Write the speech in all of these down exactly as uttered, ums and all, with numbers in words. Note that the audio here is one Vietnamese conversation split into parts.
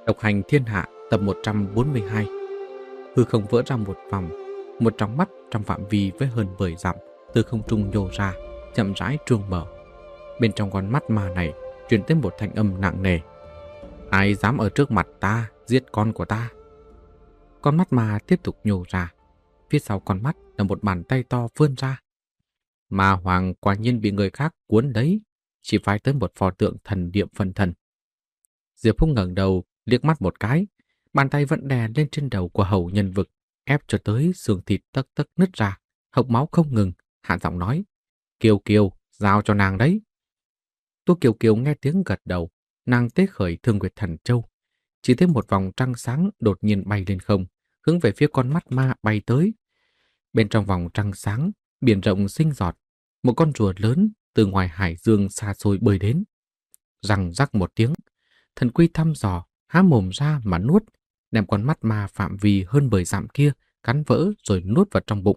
Độc hành thiên hạ tập một trăm bốn mươi hai. Hư không vỡ ra một vòng, một tròng mắt trong phạm vi với hơn mười dặm từ không trung nhô ra, chậm rãi truông mở. Bên trong con mắt ma này truyền tới một thanh âm nặng nề: "Ai dám ở trước mặt ta giết con của ta?" Con mắt ma tiếp tục nhô ra. Phía sau con mắt là một bàn tay to vươn ra. Ma hoàng quả nhiên bị người khác cuốn đấy, chỉ phải tới một pho tượng thần niệm phân thân. Diệp Phúc ngẩng đầu liếc mắt một cái, bàn tay vẫn đè lên trên đầu của hầu nhân vực, ép cho tới xương thịt tấc tấc nứt ra, hộc máu không ngừng, hạ giọng nói: "Kiều Kiều, giao cho nàng đấy." Tô Kiều Kiều nghe tiếng gật đầu, nàng tế khởi Thương Nguyệt Thần Châu, chỉ thấy một vòng trăng sáng đột nhiên bay lên không, hướng về phía con mắt ma bay tới. Bên trong vòng trăng sáng, biển rộng xinh giọt, một con rùa lớn từ ngoài hải dương xa xôi bơi đến. Răng rắc một tiếng, Thần Quy thăm dò, há mồm ra mà nuốt, đem con mắt ma phạm vi hơn mười dặm kia cắn vỡ rồi nuốt vào trong bụng.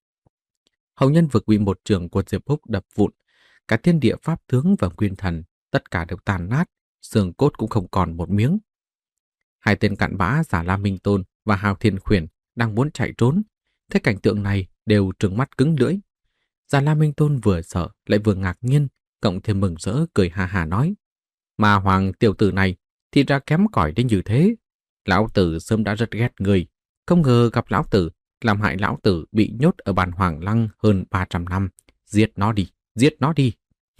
Hầu nhân vực bị một trường của Diệp Húc đập vụn, cả thiên địa pháp tướng và nguyên thần tất cả đều tàn nát, xương cốt cũng không còn một miếng. Hai tên cặn bã Giả La Minh Tôn và Hào Thiên Khuyển đang muốn chạy trốn, thấy cảnh tượng này đều trừng mắt cứng lưỡi. Giả La Minh Tôn vừa sợ lại vừa ngạc nhiên, cộng thêm mừng rỡ cười ha ha nói: "Ma hoàng tiểu tử này thì ra kém cỏi đến như thế. Lão tử sớm đã rất ghét người, không ngờ gặp lão tử làm hại lão tử bị nhốt ở bàn Hoàng Lăng hơn ba trăm năm. Giết nó đi, giết nó đi."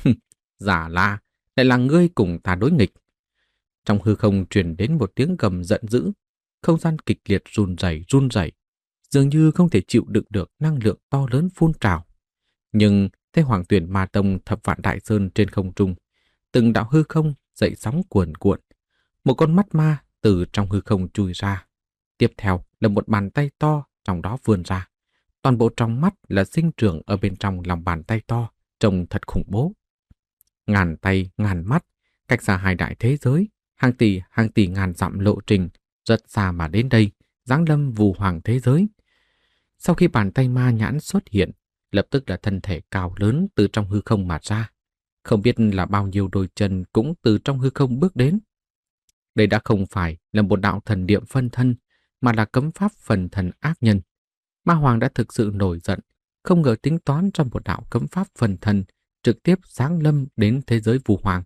Giả La, lại là ngươi cùng ta đối nghịch. Trong hư không truyền đến một tiếng gầm giận dữ, không gian kịch liệt run rẩy run rẩy, dường như không thể chịu đựng được năng lượng to lớn phun trào. Nhưng thấy Hoàng Tuyển Ma Tông thập vạn đại sơn trên không trung, từng đạo hư không dậy sóng cuồn cuộn, một con mắt ma từ trong hư không chui ra. Tiếp theo là một bàn tay to trong đó vươn ra. Toàn bộ trong mắt là sinh trưởng ở bên trong lòng bàn tay to, trông thật khủng bố. Ngàn tay, ngàn mắt, cách xa hai đại thế giới, hàng tỷ, hàng tỷ ngàn dặm lộ trình, rất xa mà đến đây, giáng lâm vù hoàng thế giới. Sau khi bàn tay ma nhãn xuất hiện, lập tức là thân thể cao lớn từ trong hư không mà ra. Không biết là bao nhiêu đôi chân cũng từ trong hư không bước đến. Đây đã không phải là một đạo thần niệm phân thân, mà là cấm pháp phần thần ác nhân. Ma hoàng đã thực sự nổi giận, không ngờ tính toán trong một đạo cấm pháp phần thần, trực tiếp giáng lâm đến thế giới vù hoàng.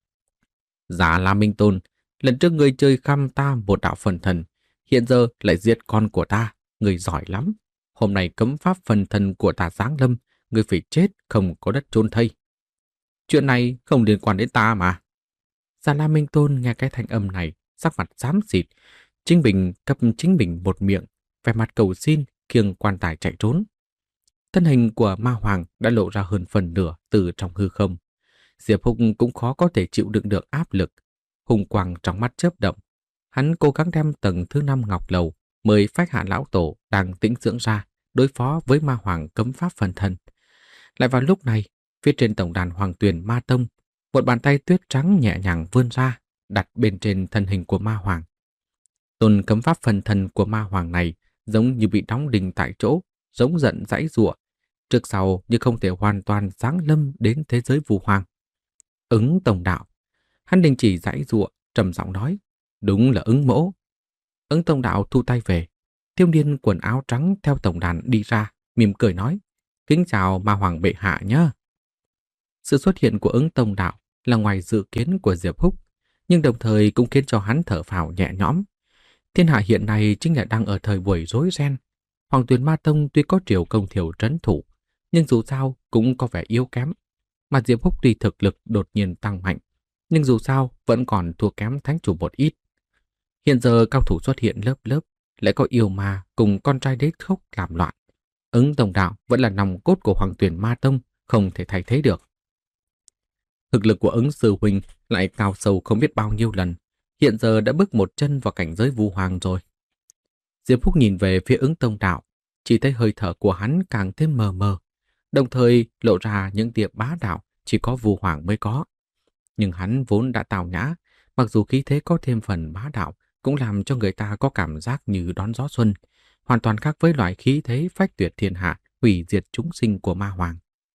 Giả La Minh Tôn, lần trước ngươi chơi khăm ta một đạo phần thần, hiện giờ lại giết con của ta, ngươi giỏi lắm. Hôm nay cấm pháp phần thần của ta giáng lâm, ngươi phải chết không có đất chôn thây. Chuyện này không liên quan đến ta mà. Giả La Minh Tôn nghe cái thanh âm này, sắc mặt xám xịt, chính mình cấp chính mình một miệng, vẻ mặt cầu xin, khiêng quan tài chạy trốn. Thân hình của ma hoàng đã lộ ra hơn phần nửa từ trong hư không. Diệp Húc cũng khó có thể chịu đựng được áp lực, hùng quang trong mắt chớp động. Hắn cố gắng đem tầng thứ năm ngọc lầu mời phách hạ lão tổ đang tĩnh dưỡng ra đối phó với ma hoàng cấm pháp phần thân. Lại vào lúc này, phía trên tổng đàn Hoàng Tuyền Ma Tông, một bàn tay tuyết trắng nhẹ nhàng vươn ra, đặt bên trên thân hình của ma hoàng. Tôn cấm pháp phần thân của ma hoàng này giống như bị đóng đinh tại chỗ, giống giận giãy giụa, trước sau như không thể hoàn toàn giáng lâm đến thế giới vù hoàng. Ứng tổng đạo, hắn đình chỉ giãy giụa, trầm giọng nói: "Đúng là Ứng mỗ." Ứng tổng đạo thu tay về. Thiếu niên quần áo trắng theo tổng đàn đi ra, mỉm cười nói: "Kính chào ma hoàng bệ hạ nhé." Sự xuất hiện của Ứng tổng đạo là ngoài dự kiến của Diệp Húc, nhưng đồng thời cũng khiến cho hắn thở phào nhẹ nhõm. Thiên hạ hiện nay chính là đang ở thời buổi rối ren. Hoàng Tuyền Ma Tông tuy có Triều Công Thiểu trấn thủ, nhưng dù sao cũng có vẻ yếu kém. Mà Diệp Húc tuy thực lực đột nhiên tăng mạnh, nhưng dù sao vẫn còn thua kém thánh chủ một ít. Hiện giờ cao thủ xuất hiện lớp lớp, lại có yêu ma cùng con trai đế khốc làm loạn. Ứng tổng đạo vẫn là nòng cốt của Hoàng Tuyền Ma Tông, không thể thay thế được. Thực lực của Ứng sư huynh lại cao sâu không biết bao nhiêu lần, hiện giờ đã bước một chân vào cảnh giới vu hoàng rồi. Diệp Húc nhìn về phía Ứng tổng đạo, chỉ thấy hơi thở của hắn càng thêm mờ mờ, đồng thời lộ ra những tia bá đạo chỉ có vu hoàng mới có. Nhưng hắn vốn đã tào nhã, mặc dù khí thế có thêm phần bá đạo, cũng làm cho người ta có cảm giác như đón gió xuân, hoàn toàn khác với loại khí thế phách tuyệt thiên hạ, hủy diệt chúng sinh của ma hoàng.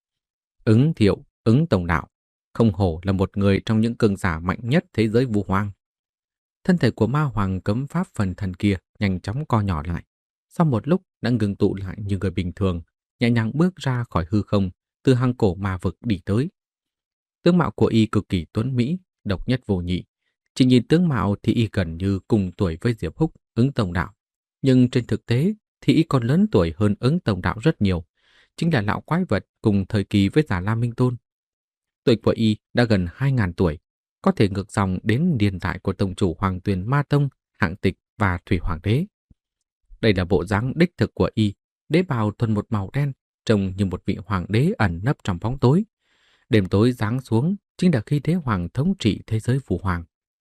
Ứng Thiệu, Ứng tổng đạo, không hổ là một người trong những cường giả mạnh nhất thế giới vu hoàng. Thân thể của ma hoàng cấm pháp phần thần kia nhanh chóng co nhỏ lại. Sau một lúc đã ngừng tụ lại như người bình thường, nhẹ nhàng bước ra khỏi hư không, từ hang cổ ma vực đi tới. Tướng mạo của y cực kỳ tuấn mỹ, độc nhất vô nhị. Chỉ nhìn tướng mạo thì y gần như cùng tuổi với Diệp Húc, Ứng Tông Đạo. Nhưng trên thực tế thì y còn lớn tuổi hơn Ứng Tông Đạo rất nhiều. Chính là lão quái vật cùng thời kỳ với Già Lam Minh Tôn. Tuổi của y đã gần hai nghìn tuổi, có thể ngược dòng đến niên đại của tông chủ Hoàng Tuyền Ma Tông, Hạng Tịch và Thủy Hoàng Đế. Đây là bộ dáng đích thực của y, đế bào thuần một màu đen, trông như một vị hoàng đế ẩn nấp trong bóng tối. Đêm tối giáng xuống chính là khi đế hoàng thống trị thế giới Vũ Hoàng.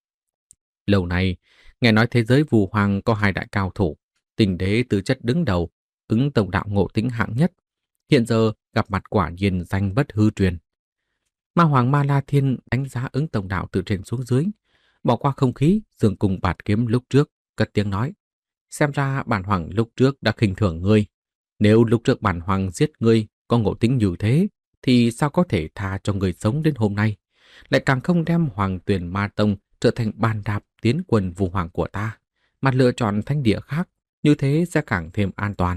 Lâu nay, nghe nói thế giới Vũ Hoàng có hai đại cao thủ, Tình Đế tư chất đứng đầu, Ứng Tông Đạo ngộ tính hạng nhất. Hiện giờ gặp mặt quả nhiên danh bất hư truyền. Ma Hoàng Ma La Thiên đánh giá Ứng Tông Đạo từ trên xuống dưới, bỏ qua không khí dường cùng bạt kiếm lúc trước, cất tiếng nói: xem ra bản hoàng lúc trước đã khinh thường ngươi. Nếu lúc trước bản hoàng giết ngươi có ngộ tính như thế, thì sao có thể tha cho người sống đến hôm nay, lại càng không đem Hoàng Tuyền Ma Tông trở thành bàn đạp tiến quân Vũ Hoàng của ta, mà lựa chọn thánh địa khác, như thế sẽ càng thêm an toàn.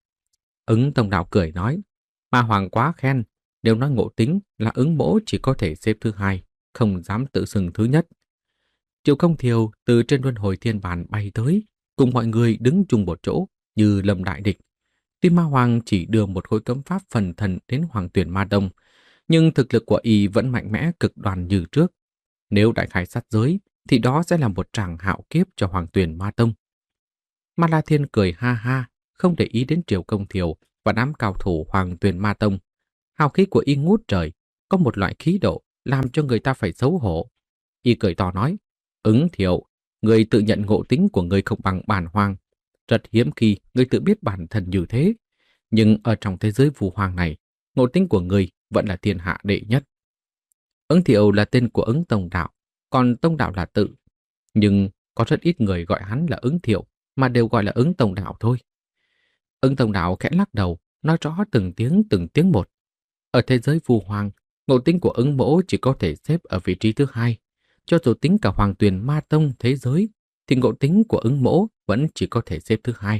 Ứng Tông Đạo cười nói: Ma Hoàng quá khen, nếu nói ngộ tính là Ứng Mỗ chỉ có thể xếp thứ hai, không dám tự xưng thứ nhất. Triệu Công Thiều từ trên luân hồi thiên bản bay tới, cùng mọi người đứng chung một chỗ như lâm đại địch. Tuy Ma Hoàng chỉ đưa một khối cấm pháp phần thần đến Hoàng Tuyền Ma Tông, nhưng thực lực của y vẫn mạnh mẽ cực đoan như trước. Nếu đại khai sát giới, thì đó sẽ là một tràng hạo kiếp cho Hoàng Tuyền Ma Tông. Ma La Thiên cười ha ha, không để ý đến Triệu Công Thiều và đám cao thủ Hoàng Tuyền Ma Tông. Hào khí của y ngút trời, có một loại khí độ làm cho người ta phải xấu hổ. Y cười to nói: Ứng Thiệu, người tự nhận ngộ tính của người không bằng bản hoàng. Rất hiếm khi người tự biết bản thân như thế. Nhưng ở trong thế giới Vũ Hoàng này, ngộ tính của người vẫn là thiên hạ đệ nhất. Ứng Thiệu là tên của Ứng Tông Đạo, còn Tông Đạo là tự. Nhưng có rất ít người gọi hắn là Ứng Thiệu, mà đều gọi là Ứng Tông Đạo thôi. Ứng Tông Đạo khẽ lắc đầu, nói rõ từng tiếng từng tiếng một. Ở thế giới Vũ Hoàng, ngộ tính của Ứng Mỗ chỉ có thể xếp ở vị trí thứ hai. Cho dù tính cả Hoàng Tuyền Ma Tông thế giới, thì ngộ tính của Ứng Mỗ vẫn chỉ có thể xếp thứ hai.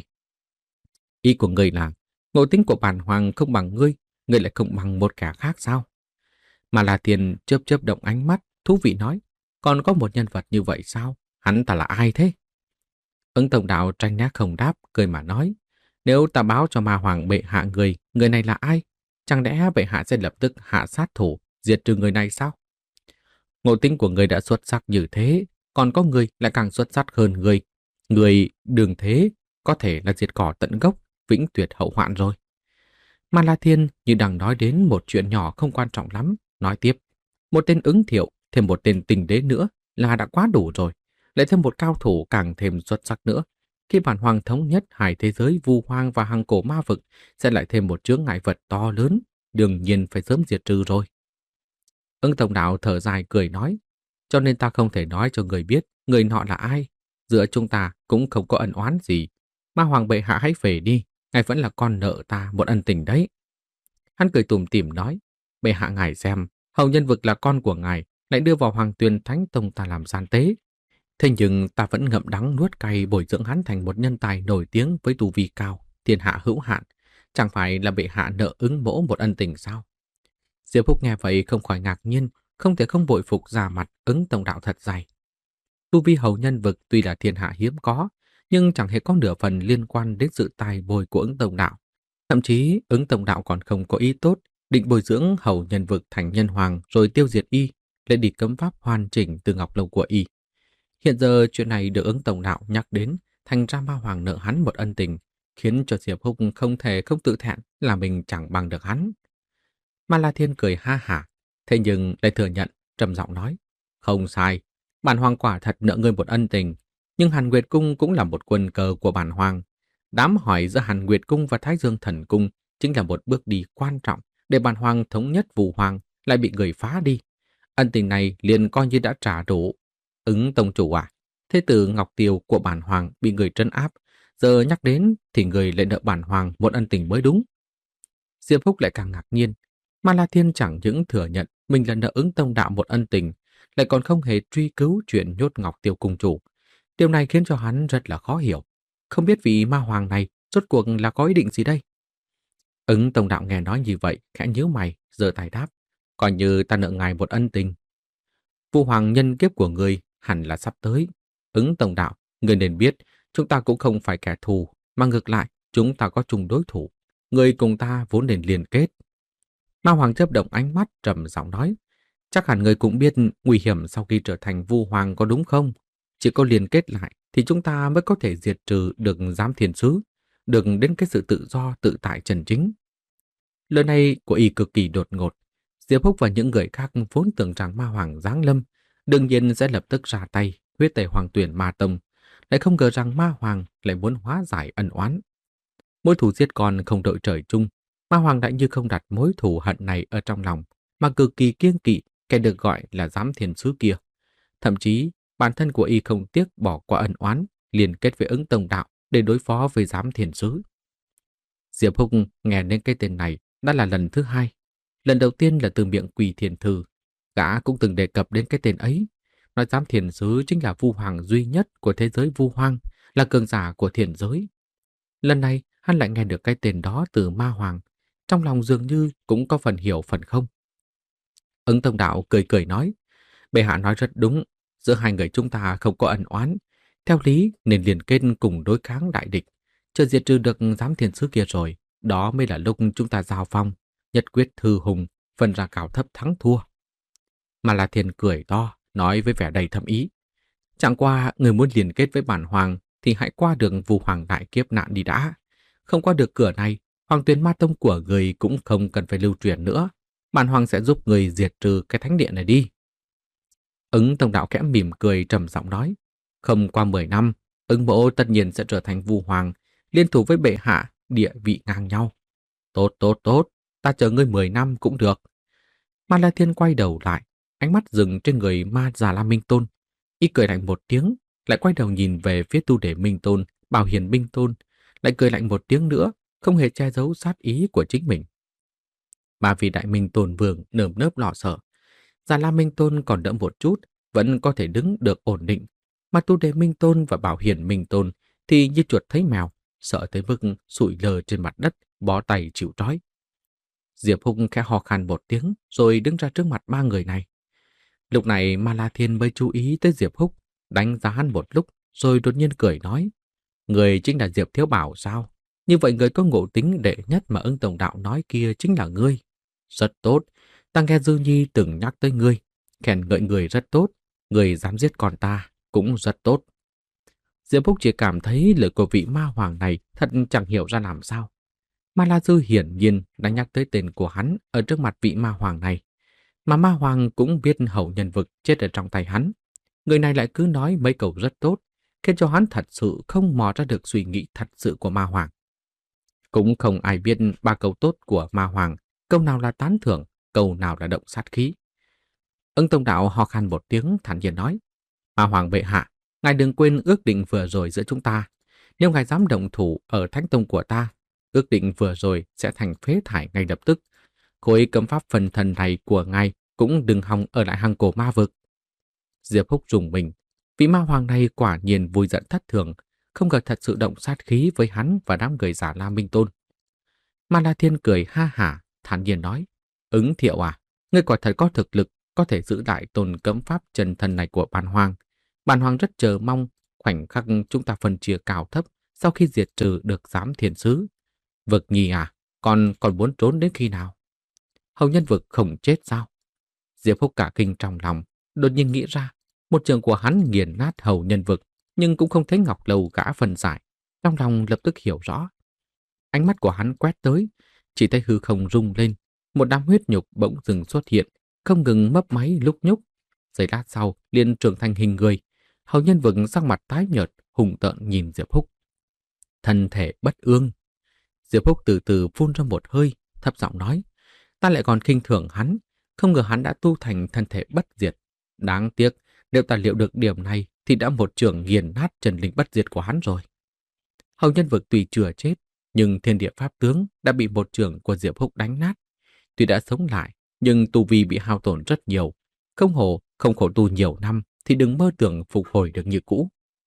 Ý của người là, ngộ tính của bản hoàng không bằng ngươi, ngươi lại không bằng một kẻ khác sao? Mà La Thiên chớp chớp động ánh mắt, thú vị nói: còn có một nhân vật như vậy sao? Hắn ta là ai thế? Ứng Tông Đạo tranh né không đáp, cười mà nói: nếu ta báo cho Ma Hoàng bệ hạ người, người này là ai? Chẳng lẽ bệ hạ sẽ lập tức hạ sát thủ, diệt trừ người này sao? Ngộ tính của người đã xuất sắc như thế, còn có người lại càng xuất sắc hơn người. Người đường thế có thể là diệt cỏ tận gốc, vĩnh tuyệt hậu hoạn rồi. Ma La Thiên như đang nói đến một chuyện nhỏ không quan trọng lắm, nói tiếp: một tên Ứng Thiệu, thêm một tên Tình Đế nữa là đã quá đủ rồi, lại thêm một cao thủ càng thêm xuất sắc nữa. Khi bản hoàng thống nhất hai thế giới Vu Hoang và Hằng Cổ Ma Vực, sẽ lại thêm một chướng ngại vật to lớn, đương nhiên phải sớm diệt trừ rồi. Ứng Tông Đạo thở dài cười nói: cho nên ta không thể nói cho người biết người nọ là ai. Giữa chúng ta cũng không có ân oán gì. Ma Hoàng bệ hạ hãy về đi, ngài vẫn là con nợ ta một ân tình đấy. Hắn cười tủm tỉm nói: bệ hạ ngài xem, hầu nhân vực là con của ngài, lại đưa vào Hoàng Tuyền Thánh Tông ta làm gian tế. Thế nhưng ta vẫn ngậm đắng nuốt cay bồi dưỡng hắn thành một nhân tài nổi tiếng với tu vi cao, thiên hạ hữu hạn. Chẳng phải là bệ hạ nợ Ứng Mỗ một ân tình sao? Diệp Húc nghe vậy không khỏi ngạc nhiên, không thể không bội phục ra mặt Ứng Tông Đạo thật dày. Tu vi hầu nhân vực tuy là thiên hạ hiếm có, nhưng chẳng hề có nửa phần liên quan đến sự tài bồi của Ứng Tông Đạo. Thậm chí Ứng Tông Đạo còn không có ý tốt, định bồi dưỡng hầu nhân vực thành nhân hoàng rồi tiêu diệt y, lại đi cấm pháp hoàn chỉnh từ ngọc lâu của y. Hiện giờ chuyện này được Ứng Tông Đạo nhắc đến, thành ra Ma Hoàng nợ hắn một ân tình, khiến cho Diệp Húc không thể không tự thẹn là mình chẳng bằng được hắn. Ma La Thiên cười ha hả, thế nhưng lại thừa nhận, trầm giọng nói: không sai, bản hoàng quả thật nợ ngươi một ân tình, nhưng Hàn Nguyệt Cung cũng là một quân cờ của bản hoàng. Đám hỏi giữa Hàn Nguyệt Cung và Thái Dương Thần Cung chính là một bước đi quan trọng để bản hoàng thống nhất Vũ Hoàng lại bị người phá đi. Ân tình này liền coi như đã trả đủ. Ứng tông chủ à, thế tử Ngọc Tiều của bản hoàng bị người trấn áp, giờ nhắc đến thì người lại nợ bản hoàng một ân tình mới đúng. Diệp Húc lại càng ngạc nhiên. Ma La Thiên chẳng những thừa nhận mình là nợ Ứng Tông Đạo một ân tình, lại còn không hề truy cứu chuyện nhốt Ngọc Tiều cung chủ. Điều này khiến cho hắn rất là khó hiểu. Không biết vị ma hoàng này rốt cuộc là có ý định gì đây? Ứng Tông Đạo nghe nói như vậy, khẽ nhíu mày, giơ tay đáp. Coi như ta nợ ngài một ân tình. Vu hoàng nhân kiếp của người hẳn là sắp tới. Ứng Tông Đạo, người nên biết, chúng ta cũng không phải kẻ thù, mà ngược lại, chúng ta có chung đối thủ. Người cùng ta vốn nên liên kết. Ma hoàng chớp động ánh mắt trầm giọng nói. Chắc hẳn người cũng biết nguy hiểm sau khi trở thành Vu hoàng có đúng không? Chỉ có liên kết lại thì chúng ta mới có thể diệt trừ được giám thiên sứ, được đến cái sự tự do tự tại chân chính. Lời này của y cực kỳ đột ngột. Diệp Húc và những người khác vốn tưởng rằng ma hoàng giáng lâm, đương nhiên sẽ lập tức ra tay, huyết tẩy hoàng tuyển ma tông, lại không ngờ rằng ma hoàng lại muốn hóa giải ân oán. Mối thù giết con không đội trời chung, ma hoàng đã như không đặt mối thù hận này ở trong lòng, mà cực kỳ kiêng kỵ kẻ được gọi là giám thiên sứ kia. Thậm chí, bản thân của y không tiếc bỏ qua ân oán, liên kết với Ứng Tông Đạo để đối phó với giám thiên sứ. Diệp Húc nghe đến cái tên này đã là lần thứ hai. Lần đầu tiên là từ miệng Quỳ Thiền Thư, gã cũng từng đề cập đến cái tên ấy, nói giám thiền sứ chính là vu hoàng duy nhất của thế giới vu hoang, là cường giả của thiền giới. Lần này, hắn lại nghe được cái tên đó từ ma hoàng, trong lòng dường như cũng có phần hiểu phần không. Ứng Tông Đạo cười cười nói, bệ hạ nói rất đúng, giữa hai người chúng ta không có ân oán, theo lý nên liên kết cùng đối kháng đại địch, chờ diệt trừ được giám thiền sứ kia rồi, đó mới là lúc chúng ta giao phong, nhất quyết thư hùng, phân ra cao thấp thắng thua. Mà là Thiên cười to, nói với vẻ đầy thâm ý. Chẳng qua, người muốn liên kết với bản hoàng thì hãy qua được Vu hoàng đại kiếp nạn đi đã. Không qua được cửa này, hoàng tuyển ma tông của người cũng không cần phải lưu truyền nữa. Bản hoàng sẽ giúp người diệt trừ cái thánh địa này đi. Ứng Tông Đạo khẽ mỉm cười trầm giọng nói. Không qua mười năm, Ứng mộ tất nhiên sẽ trở thành Vu hoàng, liên thủ với bệ hạ, địa vị ngang nhau. Tốt, tốt, tốt, ta chờ ngươi mười năm cũng được. Ma La Thiên quay đầu lại, ánh mắt dừng trên người Ma Già La Minh Tôn. Y cười lạnh một tiếng, lại quay đầu nhìn về phía Tu Để Minh Tôn, Bảo Hiền Minh Tôn, lại cười lạnh một tiếng nữa, không hề che giấu sát ý của chính mình. Mà vì Đại Minh Tôn Vương nơm nớp lo sợ, Già La Minh Tôn còn đỡ một chút, vẫn có thể đứng được ổn định, mà Tu Đề Minh Tôn và Bảo Hiền Minh Tôn thì như chuột thấy mèo, sợ tới mức sụi lơ trên mặt đất, bó tay chịu trói. Diệp Húc khẽ ho khan một tiếng rồi đứng ra trước mặt ba người này. Lúc này Ma La Thiên mới chú ý tới Diệp Húc, đánh giá hắn một lúc rồi đột nhiên cười nói. Người chính là Diệp Thiếu Bảo sao? Như vậy người có ngộ tính đệ nhất mà Ứng Tổng Đạo nói kia chính là ngươi. Rất tốt, ta nghe Dư Nhi từng nhắc tới ngươi, khen ngợi người rất tốt, người dám giết con ta cũng rất tốt. Diệp Húc chỉ cảm thấy lời của vị ma hoàng này thật chẳng hiểu ra làm sao. Ma La Dư hiển nhiên đã nhắc tới tên của hắn ở trước mặt vị ma hoàng này. Mà ma hoàng cũng biết hậu nhân vực chết ở trong tay hắn. Người này lại cứ nói mấy câu rất tốt, khiến cho hắn thật sự không mò ra được suy nghĩ thật sự của ma hoàng. Cũng không ai biết ba câu tốt của ma hoàng, câu nào là tán thưởng, câu nào là động sát khí. Ưng Tông Đạo ho khan một tiếng thản nhiên nói. Ma hoàng bệ hạ, ngài đừng quên ước định vừa rồi giữa chúng ta. Nếu ngài dám động thủ ở thánh tông của ta, ước định vừa rồi sẽ thành phế thải ngay lập tức. Khối cấm pháp phần thần này của ngài cũng đừng hòng ở lại hang cổ ma vực. Diệp Húc rùng mình. Vị ma hoàng này quả nhiên vui giận thất thường, không ngờ thật sự động sát khí với hắn và đám người Giả La Minh Tôn. Ma La Thiên cười ha hả, thản nhiên nói. Ứng Thiệu à, ngươi quả thật có thực lực, có thể giữ lại tồn cấm pháp chân thần này của bản hoàng. Bản hoàng rất chờ mong khoảnh khắc chúng ta phân chia cao thấp sau khi diệt trừ được giám thiên sứ. Vực Nhi à, con còn muốn trốn đến khi nào? Hầu nhân vực không chết sao? Diệp Húc cả kinh trong lòng, đột nhiên nghĩ ra, một trường của hắn nghiền nát hầu nhân vực, nhưng cũng không thấy Ngọc Lầu gã phần giải. Trong lòng lập tức hiểu rõ. Ánh mắt của hắn quét tới, chỉ thấy hư không rung lên, một đám huyết nhục bỗng dừng xuất hiện, không ngừng mấp máy lúc nhúc. Giây lát sau, liền trưởng thành hình người. Hầu nhân vực sắc mặt tái nhợt, hùng tợn nhìn Diệp Húc. Thân thể bất ương. Diệp Húc từ từ phun ra một hơi, thấp giọng nói. Ta lại còn khinh thường hắn, không ngờ hắn đã tu thành thân thể bất diệt. Đáng tiếc, nếu ta liệu được điểm này thì đã một trường nghiền nát trần linh bất diệt của hắn rồi. Hầu nhân vực tuy chưa chết, nhưng thiên địa pháp tướng đã bị một trường của Diệp Húc đánh nát. Tuy đã sống lại, nhưng tu vi bị hao tổn rất nhiều. Không hồ, không khổ tu nhiều năm thì đừng mơ tưởng phục hồi được như cũ.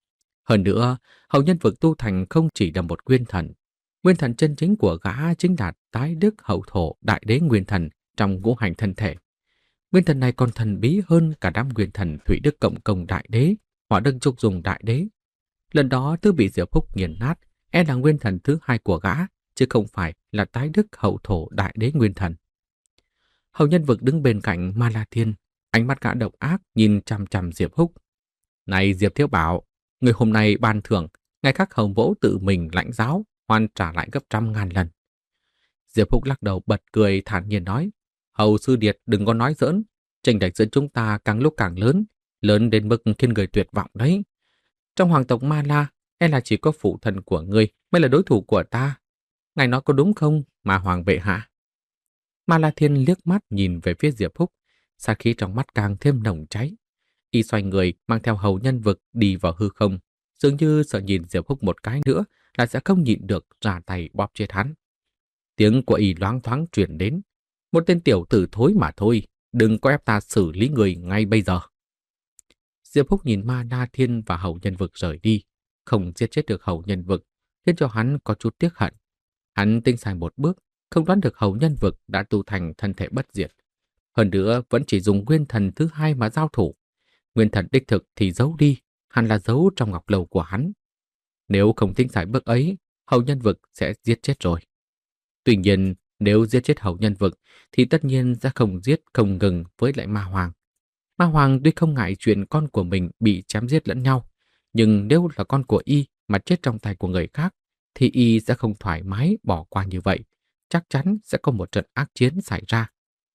Hơn nữa, hầu nhân vực tu thành không chỉ là một nguyên thần. Nguyên thần chân chính của gã chính là tái đức hậu thổ đại đế nguyên thần trong ngũ hành thân thể. Nguyên thần này còn thần bí hơn cả đám nguyên thần thủy đức cộng công đại đế, hỏa đức trúc dùng đại đế. Lần đó thứ bị Diệp Húc nghiền nát, e là nguyên thần thứ hai của gã, chứ không phải là tái đức hậu thổ đại đế nguyên thần. Hầu nhân vực đứng bên cạnh Ma La Thiên, ánh mắt gã độc ác nhìn chằm chằm Diệp Húc. Này Diệp Thiếu Bảo, người hôm nay ban thưởng, ngày khác Hầu Mỗ tự mình lãnh giáo, hoàn trả lại gấp trăm ngàn lần. Diệp Húc lắc đầu bật cười thản nhiên nói, Hầu Sư Điệt đừng có nói giỡn, chênh lệch giữa chúng ta càng lúc càng lớn, lớn đến mức khiến người tuyệt vọng đấy. Trong hoàng tộc Ma La, e là chỉ có phụ thần của ngươi mới là đối thủ của ta. Ngài nói có đúng không, Ma Hoàng bệ hạ? Ma La Thiên liếc mắt nhìn về phía Diệp Húc, sát khí trong mắt càng thêm nồng cháy. Y xoay người mang theo hầu nhân vực đi vào hư không, dường như sợ nhìn Diệp Húc một cái nữa là sẽ không nhịn được ra tay bóp chết hắn. Tiếng của Y loáng thoáng truyền đến, một tên tiểu tử thối mà thôi, đừng có ép ta xử lý người ngay bây giờ. Diệp Húc nhìn Ma La Thiên và hầu nhân vực rời đi, không giết chết được hầu nhân vực, khiến cho hắn có chút tiếc hận. Hắn tinh sai một bước, không đoán được hầu nhân vực đã tu thành thân thể bất diệt. Hơn nữa vẫn chỉ dùng nguyên thần thứ hai mà giao thủ. Nguyên thần đích thực thì giấu đi, hẳn là giấu trong ngọc lầu của hắn. Nếu không tinh sai bước ấy, hầu nhân vực sẽ giết chết rồi. Tuy nhiên, nếu giết chết hầu nhân vực, thì tất nhiên sẽ không giết không ngừng với lại Ma Hoàng. Ma Hoàng tuy không ngại chuyện con của mình bị chém giết lẫn nhau, nhưng nếu là con của Y mà chết trong tay của người khác, thì Y sẽ không thoải mái bỏ qua như vậy. Chắc chắn sẽ có một trận ác chiến xảy ra.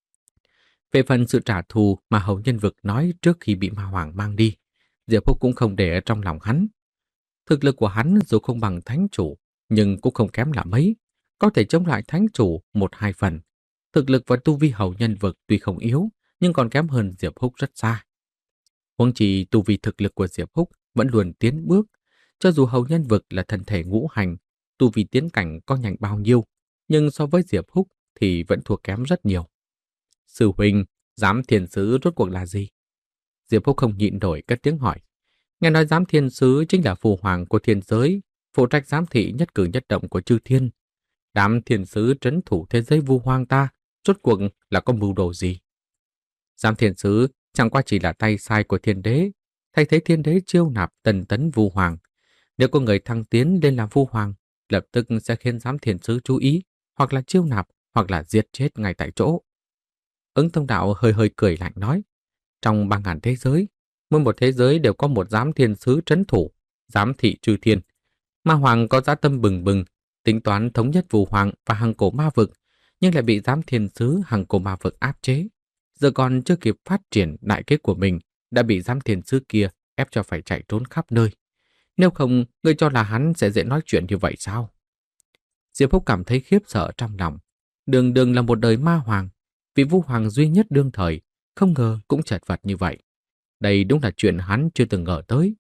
Về phần sự trả thù mà hầu nhân vực nói trước khi bị Ma Hoàng mang đi, Diệp Húc cũng không để ở trong lòng hắn. Thực lực của hắn dù không bằng thánh chủ, nhưng cũng không kém là mấy, có thể chống lại thánh chủ một hai phần. Thực lực và tu vi hầu nhân vực tuy không yếu, nhưng còn kém hơn Diệp Húc rất xa. Huống chi tu vi thực lực của Diệp Húc vẫn luôn tiến bước, cho dù hầu nhân vực là thân thể ngũ hành, tu vi tiến cảnh có nhanh bao nhiêu, nhưng so với Diệp Húc thì vẫn thua kém rất nhiều. Sư huynh, giám thiên sứ rốt cuộc là gì? Diệp Húc không nhịn nổi cất tiếng hỏi. Nghe nói giám thiên sứ chính là phù hoàng của thiên giới, phụ trách giám thị nhất cử nhất động của chư thiên. Đám thiên sứ trấn thủ thế giới vu hoang ta, rốt cuộc là có mưu đồ gì? Giám thiên sứ chẳng qua chỉ là tay sai của thiên đế, thay thế thiên đế chiêu nạp tần tấn vu hoàng. Nếu có người thăng tiến lên làm vu hoàng, lập tức sẽ khiến giám thiên sứ chú ý, hoặc là chiêu nạp, hoặc là giết chết ngay tại chỗ. Ứng Tông Đạo hơi hơi cười lạnh nói, trong ba ngàn thế giới, mỗi một thế giới đều có một giám thiên sứ trấn thủ, giám thị chư thiên. Ma Hoàng có dã tâm bừng bừng, tính toán thống nhất vu hoàng và hằng cổ ma vực, nhưng lại bị giám thiên sứ hằng cổ ma vực áp chế. Giờ còn chưa kịp phát triển đại kế của mình, đã bị giám thiên sứ kia ép cho phải chạy trốn khắp nơi. Nếu không, ngươi cho là hắn sẽ dễ nói chuyện như vậy sao? Diệp Húc cảm thấy khiếp sợ trong lòng. Đường đường là một đời ma hoàng, vị vu hoàng duy nhất đương thời, không ngờ cũng chật vật như vậy. Đây đúng là chuyện hắn chưa từng ngờ tới.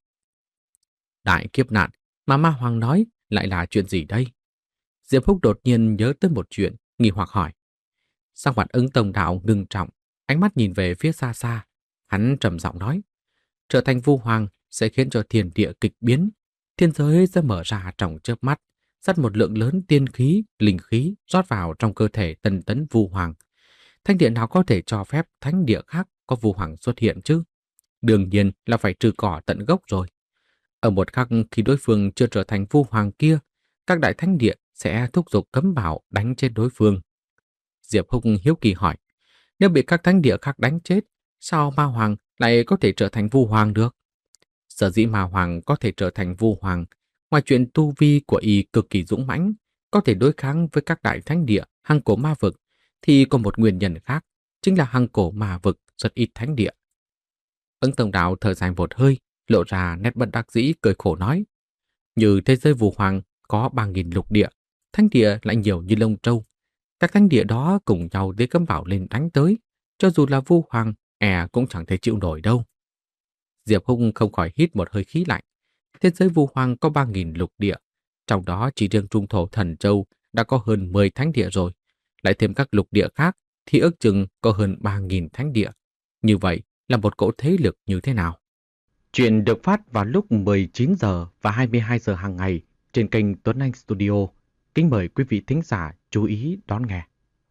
Đại kiếp nạn mà ma hoàng nói lại là chuyện gì đây? Diệp Húc đột nhiên nhớ tới một chuyện, nghi hoặc hỏi. Sắc mặt Ứng Tông Đạo ngưng trọng, ánh mắt nhìn về phía xa xa. Hắn trầm giọng nói, trở thành vu hoàng sẽ khiến cho thiên địa kịch biến, thiên giới sẽ mở ra trong chớp mắt, dắt một lượng lớn tiên khí, linh khí rót vào trong cơ thể tần tấn vu hoàng. Thánh địa nào có thể cho phép thánh địa khác có vu hoàng xuất hiện chứ? Đương nhiên là phải trừ cỏ tận gốc rồi. Ở một khắc khi đối phương chưa trở thành vu hoàng kia, các đại thánh địa sẽ thúc giục cấm bảo đánh chết đối phương. Diệp Húc hiếu kỳ hỏi, nếu bị các thánh địa khác đánh chết, sao ma hoàng lại có thể trở thành vu hoàng được? Sở dĩ ma hoàng có thể trở thành vu hoàng, ngoài chuyện tu vi của y cực kỳ dũng mãnh, có thể đối kháng với các đại thánh địa, hằng cổ ma vực, thì có một nguyên nhân khác, chính là hằng cổ ma vực rất ít thánh địa. Ứng Tông Đạo thở dài một hơi, lộ ra nét bất đắc dĩ cười khổ nói, như thế giới vu hoàng có ba nghìn lục địa, thánh địa lại nhiều như lông trâu. Các thánh địa đó cùng nhau lấy cấm bảo lên đánh tới, cho dù là vu hoàng, e cũng chẳng thể chịu nổi đâu. Diệp Húc không khỏi hít một hơi khí lạnh. Thế giới vu hoàng có ba nghìn lục địa, trong đó chỉ riêng trung thổ Thần Châu đã có hơn mười thánh địa rồi, lại thêm các lục địa khác thì ước chừng có hơn ba nghìn thánh địa. Như vậy là một cỗ thế lực như thế nào? Chuyện được phát vào lúc mười chín giờ và hai mươi hai giờ hàng ngày trên kênh Tuấn Anh Studio. Kính mời quý vị thính giả chú ý đón nghe.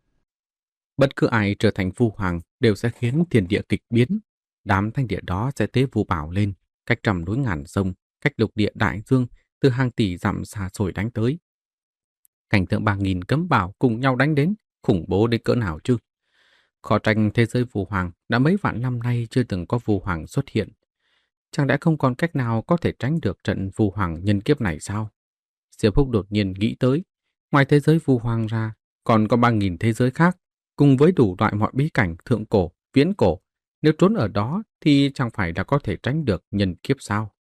Bất cứ ai trở thành vua hoàng đều sẽ khiến thiên địa kịch biến. Đám thanh địa đó sẽ tế vu bảo lên, cách trăm núi ngàn sông, cách lục địa đại dương, từ hàng tỷ dặm xa xôi đánh tới. Cảnh tượng ba nghìn cấm bảo cùng nhau đánh đến, khủng bố đến cỡ nào chứ? Khó tranh thế giới vua hoàng đã mấy vạn năm nay chưa từng có vua hoàng xuất hiện. Chẳng lẽ không còn cách nào có thể tránh được trận vua hoàng nhân kiếp này sao? Diệp Húc đột nhiên nghĩ tới, ngoài thế giới vua hoàng ra, còn có ba nghìn thế giới khác, cùng với đủ loại mọi bí cảnh thượng cổ, viễn cổ. Nếu trốn ở đó thì chẳng phải là có thể tránh được nhân kiếp sao?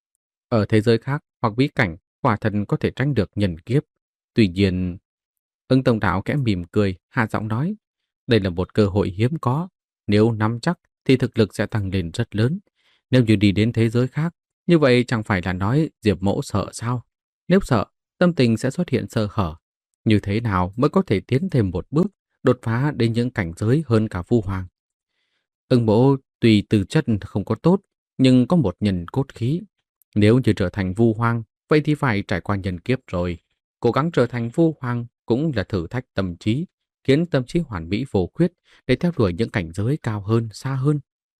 Ở thế giới khác hoặc bí cảnh, quả thật có thể tránh được nhân kiếp. Tuy nhiên, Ưng Tông Đạo kẽ mỉm cười, hạ giọng nói, đây là một cơ hội hiếm có. Nếu nắm chắc thì thực lực sẽ tăng lên rất lớn. Nếu như đi đến thế giới khác, như vậy chẳng phải là nói Diệp Mẫu sợ sao? Nếu sợ, tâm tình sẽ xuất hiện sơ hở. Như thế nào mới có thể tiến thêm một bước, đột phá đến những cảnh giới hơn cả Vu Hoàng? Ưng Mẫu tuy từ chất không có tốt, nhưng có một nhân cốt khí. Nếu như trở thành Vu Hoàng, vậy thì phải trải qua nhân kiếp rồi. Cố gắng trở thành Vu Hoàng cũng là thử thách tâm trí, khiến tâm trí hoàn mỹ vô khuyết để theo đuổi những cảnh giới cao hơn, xa hơn.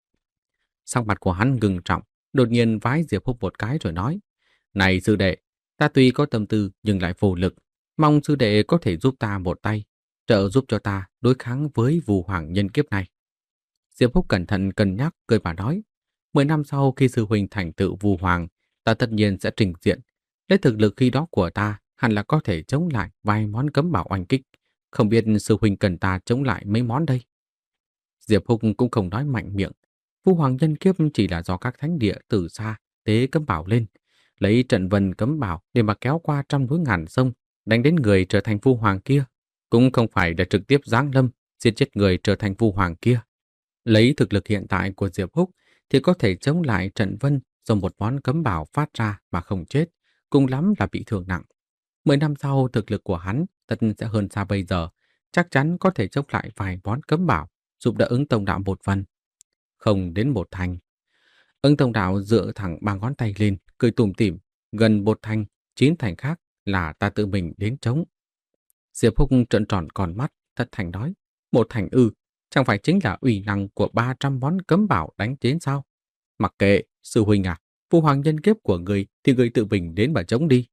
Sắc mặt của hắn ngừng trọng, đột nhiên vái Diệp Húc một cái rồi nói, này sư đệ, ta tuy có tâm tư nhưng lại vô lực, mong sư đệ có thể giúp ta một tay, trợ giúp cho ta đối kháng với Vu Hoàng nhân kiếp này. Diệp Húc cẩn thận cân nhắc cười mà nói, mười năm sau khi sư huynh thành tựu Vu Hoàng, ta tất nhiên sẽ trình diện. Lấy thực lực khi đó của ta, hẳn là có thể chống lại vài món cấm bảo oanh kích. Không biết sư huynh cần ta chống lại mấy món đây? Diệp Húc cũng không nói mạnh miệng. Vu Hoàng nhân kiếp chỉ là do các thánh địa từ xa tế cấm bảo lên, lấy trận vân cấm bảo để mà kéo qua trăm núi ngàn sông, đánh đến người trở thành Vu Hoàng kia. Cũng không phải là trực tiếp giáng lâm, giết chết người trở thành Vu Hoàng kia. Lấy thực lực hiện tại của Diệp Húc thì có thể chống lại trận vân do một món cấm bảo phát ra mà không chết, cùng lắm là bị thương nặng. Mười năm sau thực lực của hắn tất sẽ hơn xa bây giờ, chắc chắn có thể chống lại vài món cấm bảo, giúp đỡ Ứng Tông Đạo một phần. Không đến một thành. Ứng Tông Đạo dựa thẳng ba ngón tay lên, cười tủm tỉm, gần một thành, chín thành khác là ta tự mình đến chống. Diệp Húc trợn tròn con mắt, thất thành nói, một thành ư, chẳng phải chính là uy năng của ba trăm món cấm bảo đánh đến sao? Mặc kệ, sư huynh à, Vu Hoàng nhân kiếp của người thì người tự mình đến mà chống đi.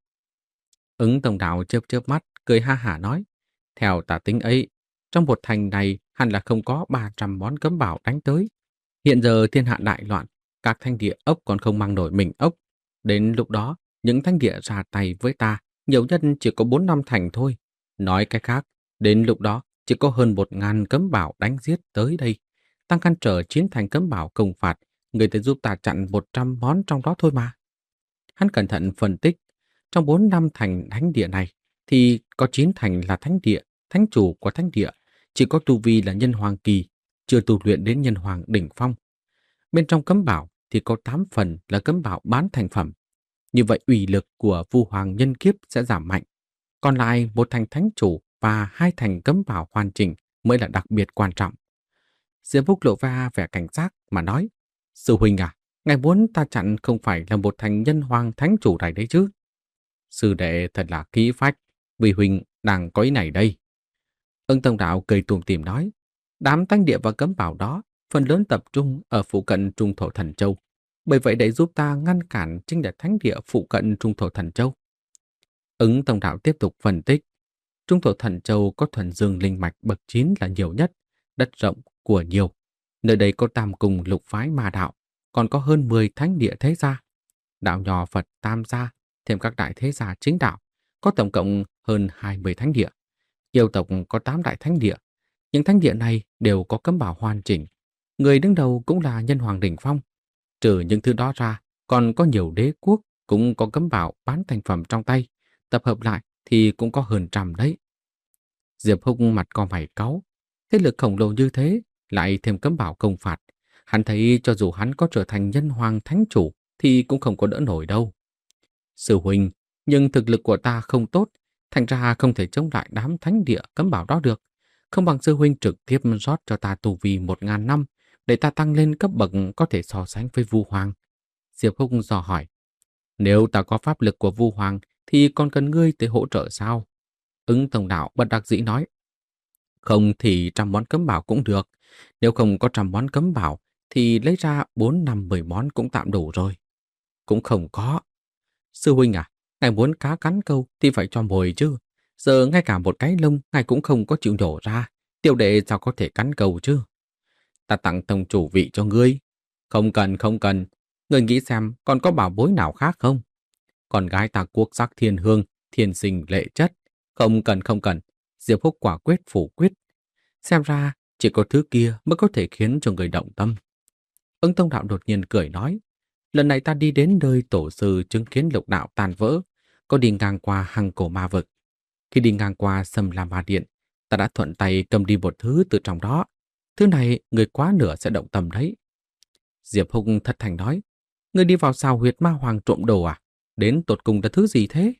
Ứng Tông Đạo chớp chớp mắt, cười ha hả nói, theo tà tính ấy, trong một thành này hẳn là không có ba trăm món cấm bảo đánh tới. Hiện giờ thiên hạ đại loạn, các thanh địa ốc còn không mang nổi mình ốc. Đến lúc đó, những thanh địa ra tay với ta, nhiều nhất chỉ có bốn năm thành thôi. Nói cách khác, đến lúc đó chỉ có hơn một ngàn cấm bảo đánh giết tới đây. Tăng ngăn trở chiến thành cấm bảo công phạt, người ta giúp ta chặn một trăm món trong đó thôi mà. Hắn cẩn thận phân tích, trong bốn năm thành thánh địa này, thì có chín thành là thánh địa, thánh chủ của thánh địa, chỉ có tu vi là nhân hoàng kỳ, chưa tu luyện đến nhân hoàng đỉnh phong. Bên trong cấm bảo thì có tám phần là cấm bảo bán thành phẩm. Như vậy uy lực của Vu Hoàng nhân kiếp sẽ giảm mạnh. Còn lại một thành thánh chủ và hai thành cấm bảo hoàn chỉnh mới là đặc biệt quan trọng. Diệp Húc lộ ra vẻ cảnh giác mà nói, sư huynh à, ngài muốn ta chặn không phải là một thành nhân hoàng thánh chủ này đấy chứ? Sư đệ thật là khí phách, vì huynh đang có ý này đây. Ưng Tông Đạo cười tủm tỉm nói, đám thánh địa và cấm bảo đó phần lớn tập trung ở phụ cận Trung Thổ Thần Châu. Bởi vậy để giúp ta ngăn cản chính là thánh địa phụ cận Trung Thổ Thần Châu. Ứng Tông Đạo tiếp tục phân tích, Trung Thổ Thần Châu có thuần dương linh mạch bậc chín là nhiều nhất, đất rộng của nhiều. Nơi đây có tam cùng lục phái ma đạo, còn có hơn mười thánh địa thế gia. Đạo nhỏ Phật tam gia, thêm các đại thế gia chính đạo, có tổng cộng hơn hai mươi thánh địa. Yêu tộc có tám đại thánh địa. Những thánh địa này đều có cấm bảo hoàn chỉnh. Người đứng đầu cũng là nhân hoàng đỉnh phong. Trừ những thứ đó ra, còn có nhiều đế quốc cũng có cấm bảo bán thành phẩm trong tay. Tập hợp lại thì cũng có hơn trăm đấy. Diệp Húc mặt co mày cáu. Thế lực khổng lồ như thế, lại thêm cấm bảo công phạt. Hắn thấy cho dù hắn có trở thành nhân hoàng thánh chủ thì cũng không có đỡ nổi đâu. Sư huynh, nhưng thực lực của ta không tốt, thành ra không thể chống lại đám thánh địa cấm bảo đó được. Không bằng sư huynh trực tiếp rót cho ta tu vi một ngàn năm, để ta tăng lên cấp bậc có thể so sánh với Vu Hoàng. Diệp Húc dò hỏi. Nếu ta có pháp lực của Vu Hoàng thì còn cần ngươi tới hỗ trợ sao? Ứng Tông Đạo bất đắc dĩ nói. Không thì trăm món cấm bảo cũng được. Nếu không có trăm món cấm bảo thì lấy ra bốn năm mười món cũng tạm đủ rồi. Cũng không có. Sư huynh à, ngài muốn cá cắn câu thì phải cho mồi chứ. Giờ ngay cả một cái lông ngài cũng không có chịu nhổ ra. Tiểu đệ sao có thể cắn câu chứ? Ta tặng tông chủ vị cho ngươi. Không cần, không cần. Ngươi nghĩ xem còn có bảo bối nào khác không? Con gái ta quốc sắc thiên hương, thiên sinh lệ chất. Không cần, không cần. Diệp Húc quả quyết phủ quyết. Xem ra chỉ có thứ kia mới có thể khiến cho người động tâm. Ứng Tông Đạo đột nhiên cười nói. Lần này ta đi đến nơi tổ sư chứng kiến lục đạo tàn vỡ, có đi ngang qua hang cổ ma vực. Khi đi ngang qua Sâm La Ma Điện, ta đã thuận tay cầm đi một thứ từ trong đó. Thứ này người quá nửa sẽ động tâm đấy. Diệp Húc thật thành nói. Người đi vào sao huyệt ma hoàng trộm đồ à? Đến tột cùng là thứ gì thế?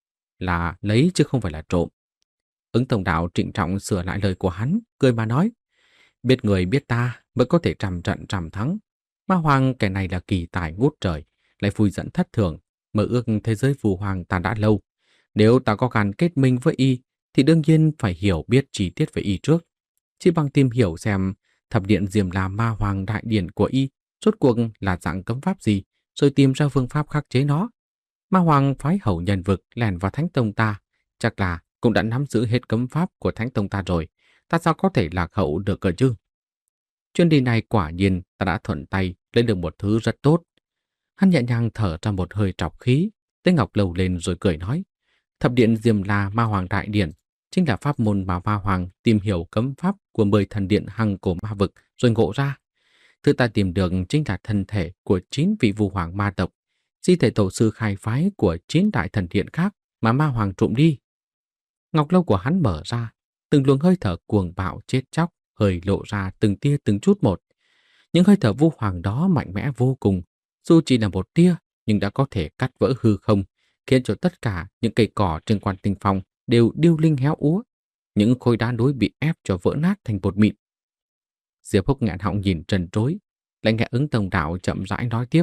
Là lấy chứ không phải là trộm. Ứng Tông Đạo trịnh trọng sửa lại lời của hắn, cười mà nói. Biết người biết ta mới có thể trăm trận trăm thắng. Ma Hoàng kẻ này là kỳ tài ngút trời, lại vui dẫn thất thường, mơ ước thế giới phù hoàng ta đã lâu. Nếu ta có gan kết minh với y, thì đương nhiên phải hiểu biết chi tiết về y trước. Chỉ bằng tìm hiểu xem thập điện Diêm La Ma Hoàng đại điển của y rốt cuộc là dạng cấm pháp gì, rồi tìm ra phương pháp khắc chế nó. Ma Hoàng phái hậu nhân vực lèn vào Thánh Tông ta, chắc là cũng đã nắm giữ hết cấm pháp của Thánh Tông ta rồi. Ta sao có thể lạc hậu được cơ chứ? Chuyến đi này quả nhiên ta đã thuận tay lấy được một thứ rất tốt. Hắn nhẹ nhàng thở ra một hơi trọc khí, Tế Ngọc lầu lên rồi cười nói. Thập điện Diêm La Ma Hoàng đại điển chính là pháp môn mà Ma Hoàng tìm hiểu cấm pháp của mười thần điện hằng cổ ma vực rồi ngộ ra. Thứ ta tìm được chính là thân thể của chín vị Vu Hoàng ma tộc, di thể tổ sư khai phái của chín đại thần điện khác mà Ma Hoàng trộm đi. Ngọc lâu của hắn mở ra, từng luồng hơi thở cuồng bạo chết chóc hơi lộ ra từng tia từng chút một. Những hơi thở Vu Hoàng đó mạnh mẽ vô cùng, dù chỉ là một tia nhưng đã có thể cắt vỡ hư không, khiến cho tất cả những cây cỏ trên Quan Tinh Phong đều điêu linh héo úa, những khối đá núi bị ép cho vỡ nát thành bột mịn. Diệp Húc nghẹn họng nhìn trần trối, lại nghe Ứng Tông Đạo chậm rãi nói tiếp.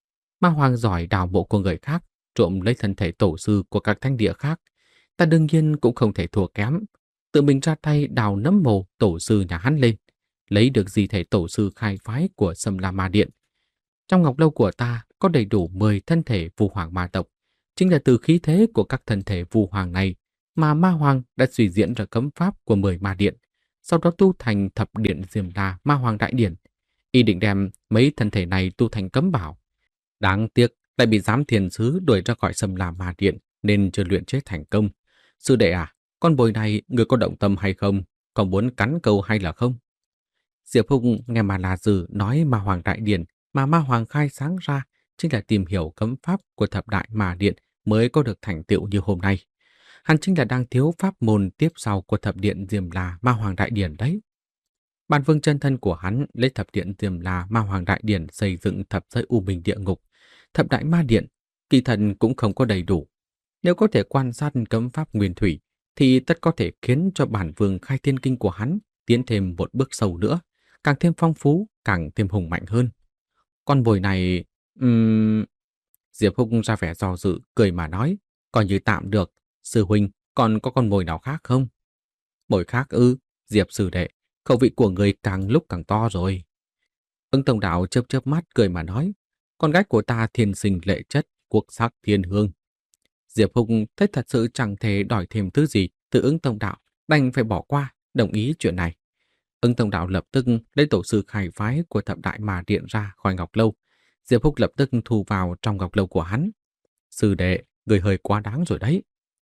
Ma Hoàng giỏi đào mộ của người khác, trộm lấy thân thể tổ sư của các thánh địa khác, ta đương nhiên cũng không thể thua kém. Tự mình ra tay đào nấm mồ tổ sư nhà hắn lên, lấy được di thể tổ sư khai phái của Sâm La Ma Điện. Trong ngọc lâu của ta có đầy đủ mười thân thể Vu Hoàng ma tộc, chính là từ khí thế của các thân thể Vu Hoàng này mà Ma Hoàng đã suy diễn ra cấm pháp của mười ma điện, sau đó tu thành thập điện Diêm La Ma Hoàng đại điển. Y định đem mấy thân thể này tu thành cấm bảo. Đáng tiếc lại bị giám thiền sứ đuổi ra khỏi Sâm La Ma Điện nên chưa luyện chế thành công. Sư đệ à, con bồi này người có động tâm hay không? Có muốn cắn câu hay là không? Diệp Húc nghe mà là Dừ nói Ma Hoàng đại điển mà Ma Hoàng khai sáng ra chính là tìm hiểu cấm pháp của thập đại ma điện mới có được thành tựu như hôm nay. Hắn chính là đang thiếu pháp môn tiếp sau của thập điện Diêm La Ma Hoàng đại điển đấy. Bản vương chân thân của hắn lấy thập điện Diêm La Ma Hoàng đại điển xây dựng thập giới u minh địa ngục, thập đại ma điện, kỳ thần cũng không có đầy đủ. Nếu có thể quan sát cấm pháp nguyên thủy thì tất có thể khiến cho bản vương khai thiên kinh của hắn tiến thêm một bước sâu nữa, càng thêm phong phú, càng thêm hùng mạnh hơn. Con bồi này... Uhm... Diệp Húc ra vẻ do dự, cười mà nói, coi như tạm được. Sư huynh, còn có con mồi nào khác không? Mồi khác ư? Diệp sư đệ, khẩu vị của người càng lúc càng to rồi. Ứng Tông Đạo chớp chớp mắt cười mà nói, con gái của ta thiên sinh lệ chất, quốc sắc thiên hương. Diệp Húc thấy thật sự chẳng thể đòi thêm thứ gì từ Ứng Tông Đạo, đành phải bỏ qua, đồng ý chuyện này. Ứng Tông Đạo lập tức lấy tổ sư khai phái của thập đại mà điện ra khỏi ngọc lâu. Diệp Húc lập tức thu vào trong ngọc lâu của hắn. Sư đệ, người hơi quá đáng rồi đấy.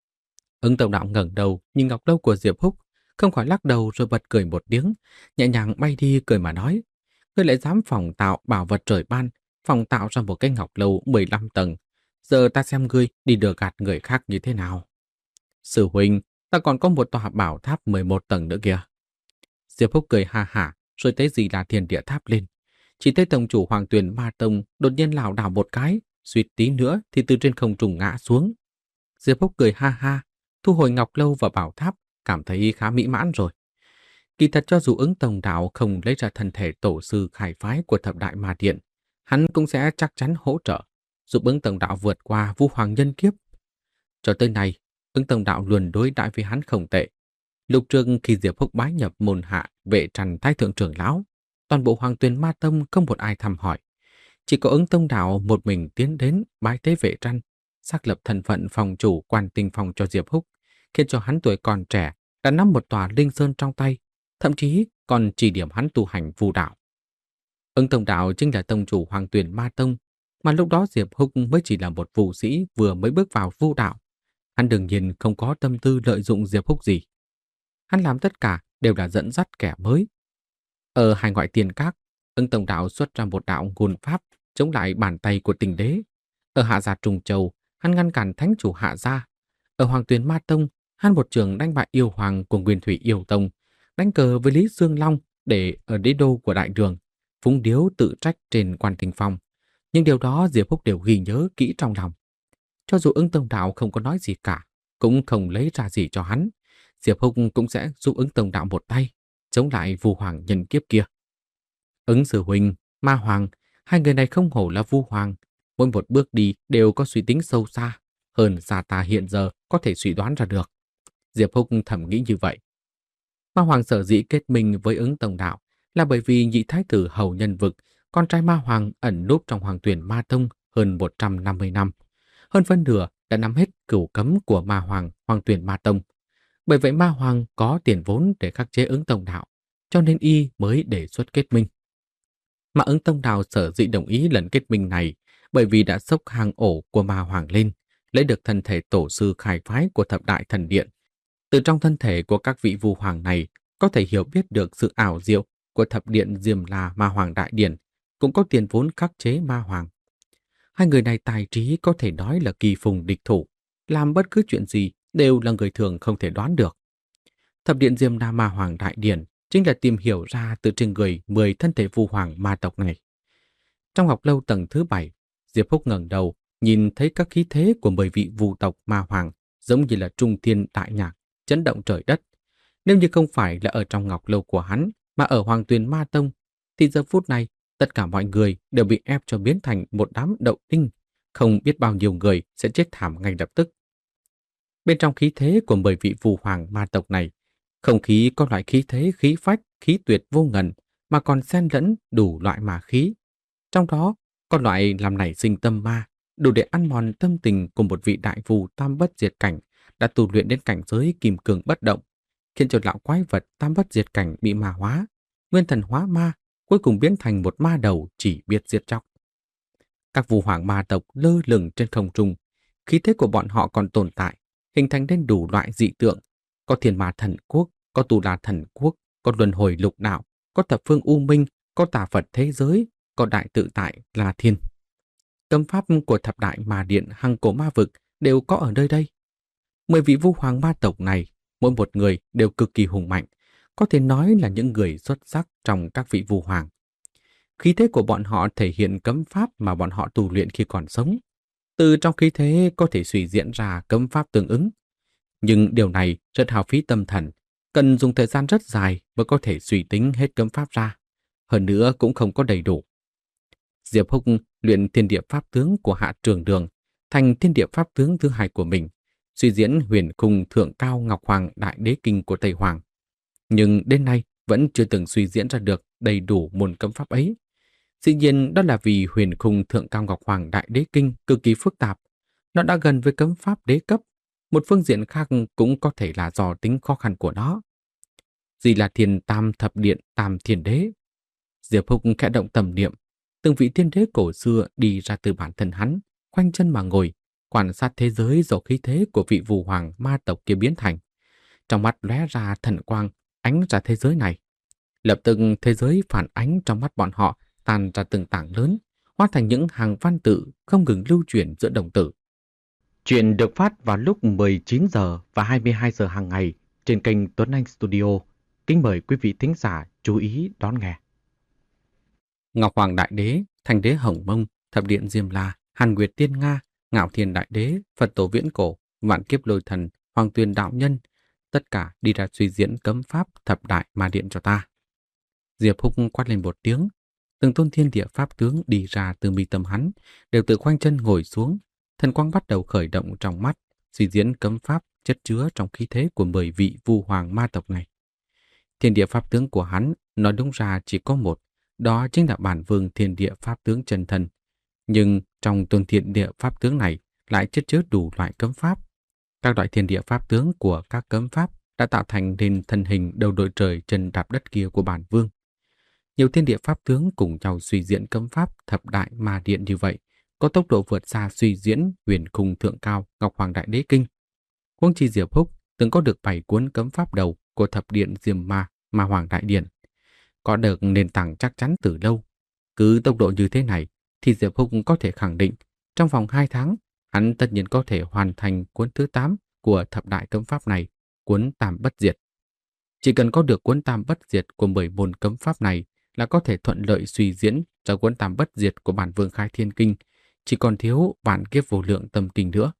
Ứng Tông Đạo ngẩng đầu nhìn ngọc lâu của Diệp Húc, không khỏi lắc đầu rồi bật cười một tiếng, nhẹ nhàng bay đi cười mà nói, ngươi lại dám phỏng tạo bảo vật trời ban, phỏng tạo ra một cái ngọc lâu mười lăm tầng. Giờ ta xem ngươi đi lừa gạt người khác như thế nào. Sư huynh, ta còn có một tòa bảo tháp mười một tầng nữa kìa. Diệp Húc cười ha hả, rồi thấy gì là Thiên Địa Tháp lên. Chỉ thấy tổng chủ Hoàng Tuyền Ma Tông đột nhiên lảo đảo một cái, suýt tí nữa thì từ trên không trung ngã xuống. Diệp Húc cười ha ha, thu hồi ngọc lâu và bảo tháp, cảm thấy khá mỹ mãn rồi. Kỳ thật cho dù Ứng Tông Đạo không lấy ra thân thể tổ sư khai phái của thập đại ma điện, hắn cũng sẽ chắc chắn hỗ trợ, giúp ứng tổng đạo vượt qua vu hoàng nhân kiếp. Cho tới nay, ứng tổng đạo luôn đối đãi với hắn không tệ. Lúc trước khi Diệp Húc bái nhập môn hạ vệ trần thái thượng trưởng lão, toàn bộ Hoàng Tuyền Ma Tông không một ai thăm hỏi. Chỉ có ứng tông đạo một mình tiến đến bái tế vệ trăn, xác lập thân phận phòng chủ quan tinh phòng cho Diệp Húc, khiến cho hắn tuổi còn trẻ đã nắm một tòa linh sơn trong tay, thậm chí còn chỉ điểm hắn tu hành vu đạo. Ứng tông đạo chính là tông chủ Hoàng Tuyền Ma Tông, mà lúc đó Diệp Húc mới chỉ là một vũ sĩ vừa mới bước vào vu đạo. Hắn đương nhiên không có tâm tư lợi dụng Diệp Húc gì. Hắn làm tất cả đều là dẫn dắt kẻ mới. Ở hải ngoại tiền các, ứng tông đạo xuất ra một đạo ngôn pháp chống lại bàn tay của tình đế. Ở Hạ Gia Trùng Châu, hắn ngăn cản thánh chủ Hạ Gia. Ở Hoàng Tuyền Ma Tông, hắn một trường đánh bại yêu hoàng của Nguyên Thủy Yêu Tông, đánh cờ với Lý Dương Long để ở đế đô của Đại Đường, phúng điếu tự trách trên Quan Tinh Phong. Nhưng điều đó Diệp Húc đều ghi nhớ kỹ trong lòng. Cho dù ứng tông đạo không có nói gì cả, cũng không lấy ra gì cho hắn, Diệp Húc cũng sẽ giúp ứng tông đạo một tay, chống lại vu hoàng nhân kiếp kia. Ứng sư huynh, Ma Hoàng, hai người này không hổ là vu hoàng, mỗi một bước đi đều có suy tính sâu xa, hơn xa ta hiện giờ có thể suy đoán ra được. Diệp Húc thầm nghĩ như vậy. Ma Hoàng sở dĩ kết minh với ứng tông đạo là bởi vì nhị thái tử Hầu Nhân Vực, con trai Ma Hoàng ẩn núp trong Hoàng Tuyền Ma Tông hơn một trăm năm mươi năm. Hơn phân nửa đã nắm hết cửu cấm của Ma Hoàng Hoàng Tuyền Ma Tông. Bởi vậy Ma Hoàng có tiền vốn để khắc chế ứng tông đạo, cho nên y mới đề xuất kết minh. Mà ứng tông đạo sở dĩ đồng ý lần kết minh này bởi vì đã xốc hang ổ của Ma Hoàng lên, lấy được thân thể tổ sư khai phái của thập đại thần điện. Từ trong thân thể của các vị vu hoàng này có thể hiểu biết được sự ảo diệu của thập điện Diêm La Ma Hoàng Đại Điển, cũng có tiền vốn khắc chế Ma Hoàng. Hai người này tài trí có thể nói là kỳ phùng địch thủ, làm bất cứ chuyện gì đều là người thường không thể đoán được. Thập điện Diêm La Ma Hoàng Đại Điển chính là tìm hiểu ra từ trên người mười thân thể vu hoàng ma tộc này. Trong học lâu tầng thứ bảy, Diệp Húc ngẩng đầu, nhìn thấy các khí thế của mười vị vu tộc ma hoàng giống như là trung thiên đại nhạc, chấn động trời đất. Nếu như không phải là ở trong ngọc lâu của hắn, mà ở Hoàng Tuyền Ma Tông, thì giờ phút này tất cả mọi người đều bị ép cho biến thành một đám đậu đinh, không biết bao nhiêu người sẽ chết thảm ngay lập tức. Bên trong khí thế của mười vị vu hoàng ma tộc này, không khí có loại khí thế khí phách, khí tuyệt vô ngần, mà còn xen lẫn đủ loại ma khí. Trong đó, có loại làm nảy sinh tâm ma, đủ để ăn mòn tâm tình của một vị đại vu tam bất diệt cảnh đã tu luyện đến cảnh giới kim cương bất động, khiến cho lão quái vật tam bất diệt cảnh bị ma hóa, nguyên thần hóa ma, cuối cùng biến thành một ma đầu chỉ biết giết chóc. Các vu hoàng ma tộc lơ lửng trên không trung, khí thế của bọn họ còn tồn tại, hình thành nên đủ loại dị tượng, có thiên ma thần quốc, có tu la thần quốc, có luân hồi lục đạo, có thập phương u minh, có tà Phật thế giới, có đại tự tại La Thiên. Cấm pháp của thập đại ma điện hằng cổ ma vực đều có ở nơi đây. Mười vị vu hoàng ma tộc này, mỗi một người đều cực kỳ hùng mạnh, có thể nói là những người xuất sắc trong các vị vu hoàng. Khí thế của bọn họ thể hiện cấm pháp mà bọn họ tu luyện khi còn sống. Từ trong khí thế có thể suy diễn ra cấm pháp tương ứng. Nhưng điều này rất hao phí tâm thần, cần dùng thời gian rất dài mới có thể suy tính hết cấm pháp ra. Hơn nữa cũng không có đầy đủ. Diệp Húc luyện thiên địa pháp tướng của Hạ Trường Đường thành thiên địa pháp tướng thứ hai của mình, suy diễn huyền khung thượng cao Ngọc Hoàng Đại Đế Kinh của Tây Hoàng. Nhưng đến nay vẫn chưa từng suy diễn ra được đầy đủ môn cấm pháp ấy. Dĩ nhiên đó là vì huyền khung thượng cao Ngọc Hoàng Đại Đế Kinh cực kỳ phức tạp. Nó đã gần với cấm pháp đế cấp. Một phương diện khác cũng có thể là do tính khó khăn của nó. Gì là thiền tam thập điện tam thiền đế? Diệp Húc khẽ động tầm niệm, từng vị thiên đế cổ xưa đi ra từ bản thân hắn, khoanh chân mà ngồi, quan sát thế giới do khí thế của vị vu hoàng ma tộc kia biến thành. Trong mắt lóe ra thần quang, ánh ra thế giới này. Lập tức thế giới phản ánh trong mắt bọn họ tan ra từng tảng lớn, hóa thành những hàng văn tự không ngừng lưu chuyển giữa đồng tử. Chuyện được phát vào lúc mười chín giờ và hai mươi hai giờ hàng ngày trên kênh Tuấn Anh Studio. Kính mời quý vị thính giả chú ý đón nghe. Ngọc Hoàng Đại Đế, Thành Đế Hồng Mông, Thập Điện Diêm La, Hàn Nguyệt Tiên Nga, Ngạo Thiên Đại Đế, Phật Tổ Viễn Cổ, Vạn Kiếp Lôi Thần, Hoàng Tuyền Đạo Nhân, tất cả đi ra suy diễn cấm pháp thập đại ma điện cho ta. Diệp Húc quát lên một tiếng, Từng tôn thiên địa pháp tướng đi ra từ mi tâm hắn, đều tự khoanh chân ngồi xuống, thần quang bắt đầu khởi động trong mắt, suy diễn cấm pháp chất chứa trong khí thế của mười vị vu hoàng ma tộc này. Thiên địa pháp tướng của hắn nói đúng ra chỉ có một, đó chính là bản vương thiên địa pháp tướng chân thân. Nhưng trong tôn thiên địa pháp tướng này lại chất chứa đủ loại cấm pháp. Các loại thiên địa pháp tướng của các cấm pháp đã tạo thành nên thân hình đầu đội trời chân đạp đất kia của bản vương. Nhiều thiên địa pháp tướng cùng nhau suy diễn cấm pháp thập đại ma điện như vậy, có tốc độ vượt xa suy diễn huyền khung thượng cao Ngọc Hoàng Đại Đế Kinh. Huống chi Diệp Húc từng có được bảy cuốn cấm pháp đầu của thập điện Diêm Ma, Ma Hoàng Đại Điện, có được nền tảng chắc chắn từ lâu. Cứ tốc độ như thế này thì Diệp Húc có thể khẳng định trong vòng hai tháng hắn tất nhiên có thể hoàn thành cuốn thứ tám của thập đại cấm pháp này, cuốn Tam Bất Diệt. Chỉ cần có được cuốn Tam Bất Diệt của mười môn cấm pháp này là có thể thuận lợi suy diễn ra cuốn Tam Bất Diệt của bản vương Khai Thiên Kinh, chỉ còn thiếu vạn kiếp vô lượng tâm kinh nữa.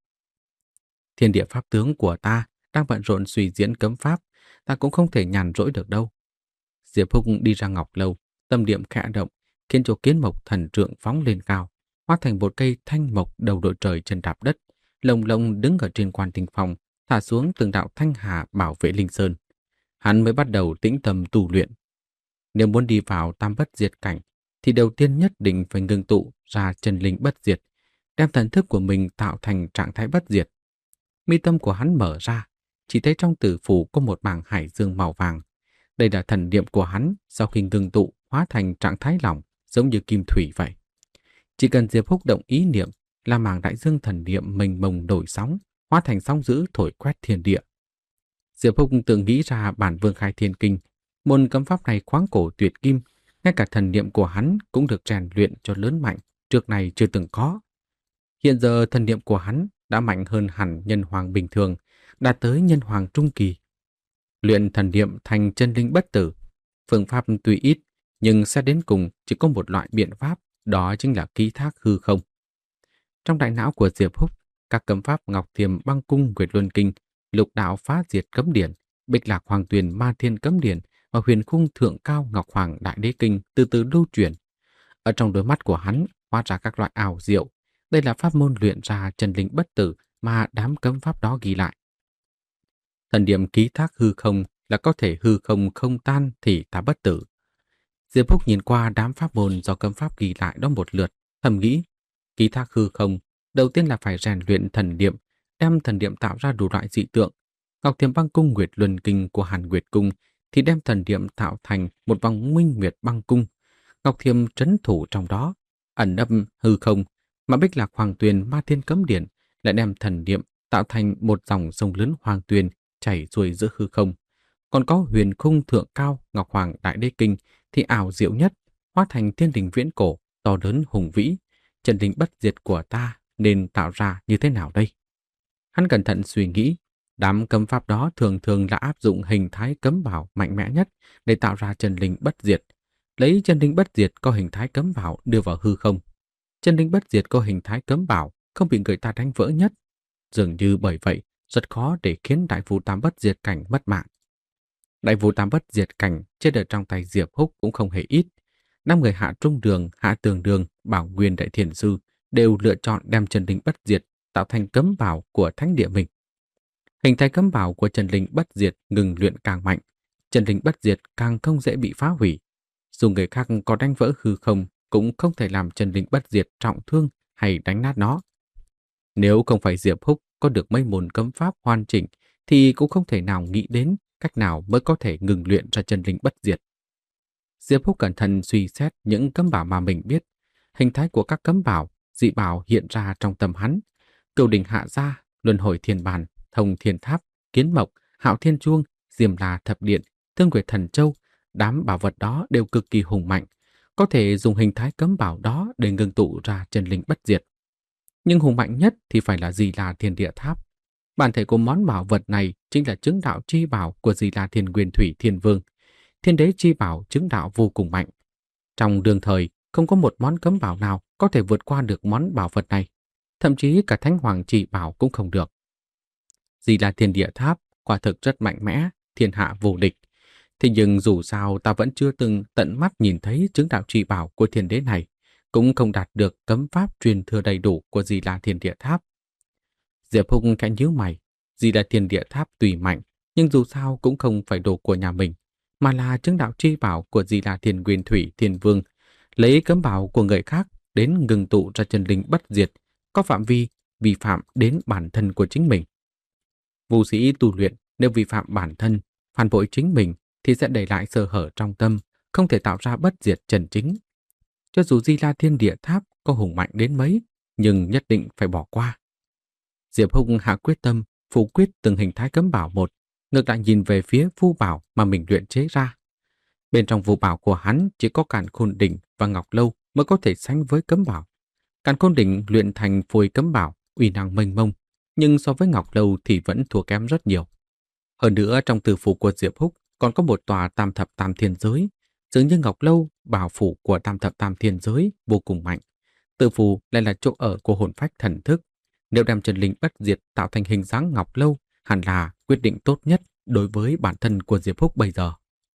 Thiên địa pháp tướng của ta đang bận rộn suy diễn cấm pháp, ta cũng không thể nhàn rỗi được đâu. Diệp Húc đi ra ngọc lâu, tâm niệm khẽ động, khiến cho kiến mộc thần trượng phóng lên cao, hóa thành một cây thanh mộc đầu đội trời chân đạp đất, lồng lồng đứng ở trên quan tinh phòng, thả xuống từng đạo thanh hà bảo vệ linh sơn. Hắn mới bắt đầu tĩnh tâm tu luyện. Nếu muốn đi vào Tam Bất Diệt cảnh, thì đầu tiên nhất định phải ngưng tụ ra chân linh bất diệt, đem thần thức của mình tạo thành trạng thái bất diệt. Mi tâm của hắn mở ra, chỉ thấy trong tử phủ có một mảng hải dương màu vàng. Đây là thần niệm của hắn sau khi ngưng tụ hóa thành trạng thái lỏng, giống như kim thủy vậy. Chỉ cần Diệp Húc động ý niệm là mảng đại dương thần niệm mênh mông nổi sóng, hóa thành sóng dữ thổi quét thiên địa. Diệp Húc tự nghĩ ra bản vương Khai Thiên Kinh, môn cấm pháp này khoáng cổ tuyệt kim, ngay cả thần niệm của hắn cũng được rèn luyện cho lớn mạnh, trước này chưa từng có. Hiện giờ thần niệm của hắn đã mạnh hơn hẳn nhân hoàng bình thường, đạt tới nhân hoàng trung kỳ. Luyện thần niệm thành chân linh bất tử, phương pháp tuy ít, nhưng sẽ đến cùng chỉ có một loại biện pháp, đó chính là ký thác hư không. Trong đại não của Diệp Húc, các cấm pháp Ngọc Thiềm Băng Cung Nguyệt Luân Kinh, Lục Đạo Phá Diệt Cấm Điển, Bích Lạc Hoàng Tuyền Ma Thiên Cấm Điển và Huyền Khung Thượng Cao Ngọc Hoàng Đại Đế Kinh từ từ lưu chuyển. Ở trong đôi mắt của hắn hóa ra các loại ảo diệu. Đây là pháp môn luyện ra chân linh bất tử mà đám cấm pháp đó ghi lại. Thần niệm ký thác hư không là có thể hư không không tan thì ta bất tử. Diệp Húc nhìn qua đám pháp môn do cấm pháp ghi lại đó một lượt, thầm nghĩ, ký thác hư không, đầu tiên là phải rèn luyện thần niệm, đem thần niệm tạo ra đủ loại dị tượng. Ngọc Thiềm Băng Cung Nguyệt Luân Kinh của Hàn Nguyệt Cung thì đem thần niệm tạo thành một vòng Minh Nguyệt Băng Cung. Ngọc Thiềm trấn thủ trong đó, ẩn nấp hư không, mà Bích Lạc Hoàng Tuyền Ma Thiên Cấm Điển lại đem thần niệm tạo thành một dòng sông lớn Hoàng Tuyền chảy xuôi giữa hư không. Còn có Huyền Khung Thượng Cao Ngọc Hoàng Đại Đế Kinh thì ảo diệu nhất, hóa thành thiên đình viễn cổ, to lớn hùng vĩ. Chân linh bất diệt của ta nên tạo ra như thế nào đây? Hắn cẩn thận suy nghĩ, đám cấm pháp đó thường thường là áp dụng hình thái cấm bảo mạnh mẽ nhất để tạo ra chân linh bất diệt. Lấy chân linh bất diệt có hình thái cấm bảo đưa vào hư không. Chân linh bất diệt có hình thái cấm bảo không bị người ta đánh vỡ nhất. Dường như bởi vậy, rất khó để khiến đại vũ tam bất diệt cảnh mất mạng. Đại vũ tam bất diệt cảnh chết ở trong tay Diệp Húc cũng không hề ít. Năm người Hạ Trung Đường, Hạ Tường Đường, Bảo Nguyên Đại Thiền Sư đều lựa chọn đem chân linh bất diệt tạo thành cấm bảo của thánh địa mình. Hình thái cấm bảo của chân linh bất diệt ngừng luyện càng mạnh, chân linh bất diệt càng không dễ bị phá hủy. Dù người khác có đánh vỡ hư không cũng không thể làm chân linh bất diệt trọng thương hay đánh nát nó. Nếu không phải Diệp Húc có được mấy môn cấm pháp hoàn chỉnh thì cũng không thể nào nghĩ đến cách nào mới có thể ngừng luyện ra chân linh bất diệt. Diệp Húc cẩn thận suy xét những cấm bảo mà mình biết. Hình thái của các cấm bảo, dị bảo hiện ra trong tâm hắn. Cửu đỉnh hạ gia, luân hồi thiên bàn, thông thiên tháp, kiến mộc, hạo thiên chuông, diềm la thập điện, thương nguyệt thần châu. Đám bảo vật đó đều cực kỳ hùng mạnh, có thể dùng hình thái cấm bảo đó để ngưng tụ ra chân linh bất diệt. Nhưng hùng mạnh nhất thì phải là Di La Thiên Địa Tháp. Bản thể của món bảo vật này chính là chứng đạo chi bảo của Di La Thiên Nguyên Thủy Thiên Vương. Thiên đế chi bảo chứng đạo vô cùng mạnh. Trong đương thời, không có một món cấm bảo nào có thể vượt qua được món bảo vật này. Thậm chí cả Thánh Hoàng chi bảo cũng không được. Di La Thiên Địa Tháp quả thực rất mạnh mẽ, thiên hạ vô địch. Thế nhưng dù sao ta vẫn chưa từng tận mắt nhìn thấy chứng đạo trì bảo của thiên đế này, cũng không đạt được cấm pháp truyền thừa đầy đủ của Di La Thiên Địa Tháp. Diệp Hùng khẽ nhíu mày, Di La Thiên Địa Tháp tùy mạnh, nhưng dù sao cũng không phải đồ của nhà mình, mà là chứng đạo tri bảo của Di La Thiên Nguyên Thủy Thiên Vương, lấy cấm bảo của người khác đến ngừng tụ ra chân linh bất diệt, có phạm vi vi phạm đến bản thân của chính mình. Vô sĩ tu luyện nếu vi phạm bản thân, phản bội chính mình thì sẽ để lại sơ hở trong tâm, không thể tạo ra bất diệt chân chính. Cho dù Di La Thiên Địa Tháp có hùng mạnh đến mấy, nhưng nhất định phải bỏ qua. Diệp Hùng hạ quyết tâm, phủ quyết từng hình thái cấm bảo một, ngược lại nhìn về phía phù bảo mà mình luyện chế ra. Bên trong phù bảo của hắn chỉ có Càn Khôn Đỉnh và Ngọc Lâu mới có thể sánh với cấm bảo. Càn Khôn Đỉnh luyện thành phôi cấm bảo, uy năng mênh mông, nhưng so với Ngọc Lâu thì vẫn thua kém rất nhiều. Hơn nữa trong tử phủ của Diệp Húc còn có một tòa tam thập tam thiên giới, dường như Ngọc Lâu, bảo phủ của tam thập tam thiên giới vô cùng mạnh. Tử phủ lại là chỗ ở của hồn phách thần thức. Nếu đem chân linh bất diệt tạo thành hình dáng Ngọc Lâu, hẳn là quyết định tốt nhất đối với bản thân của Diệp Húc bây giờ.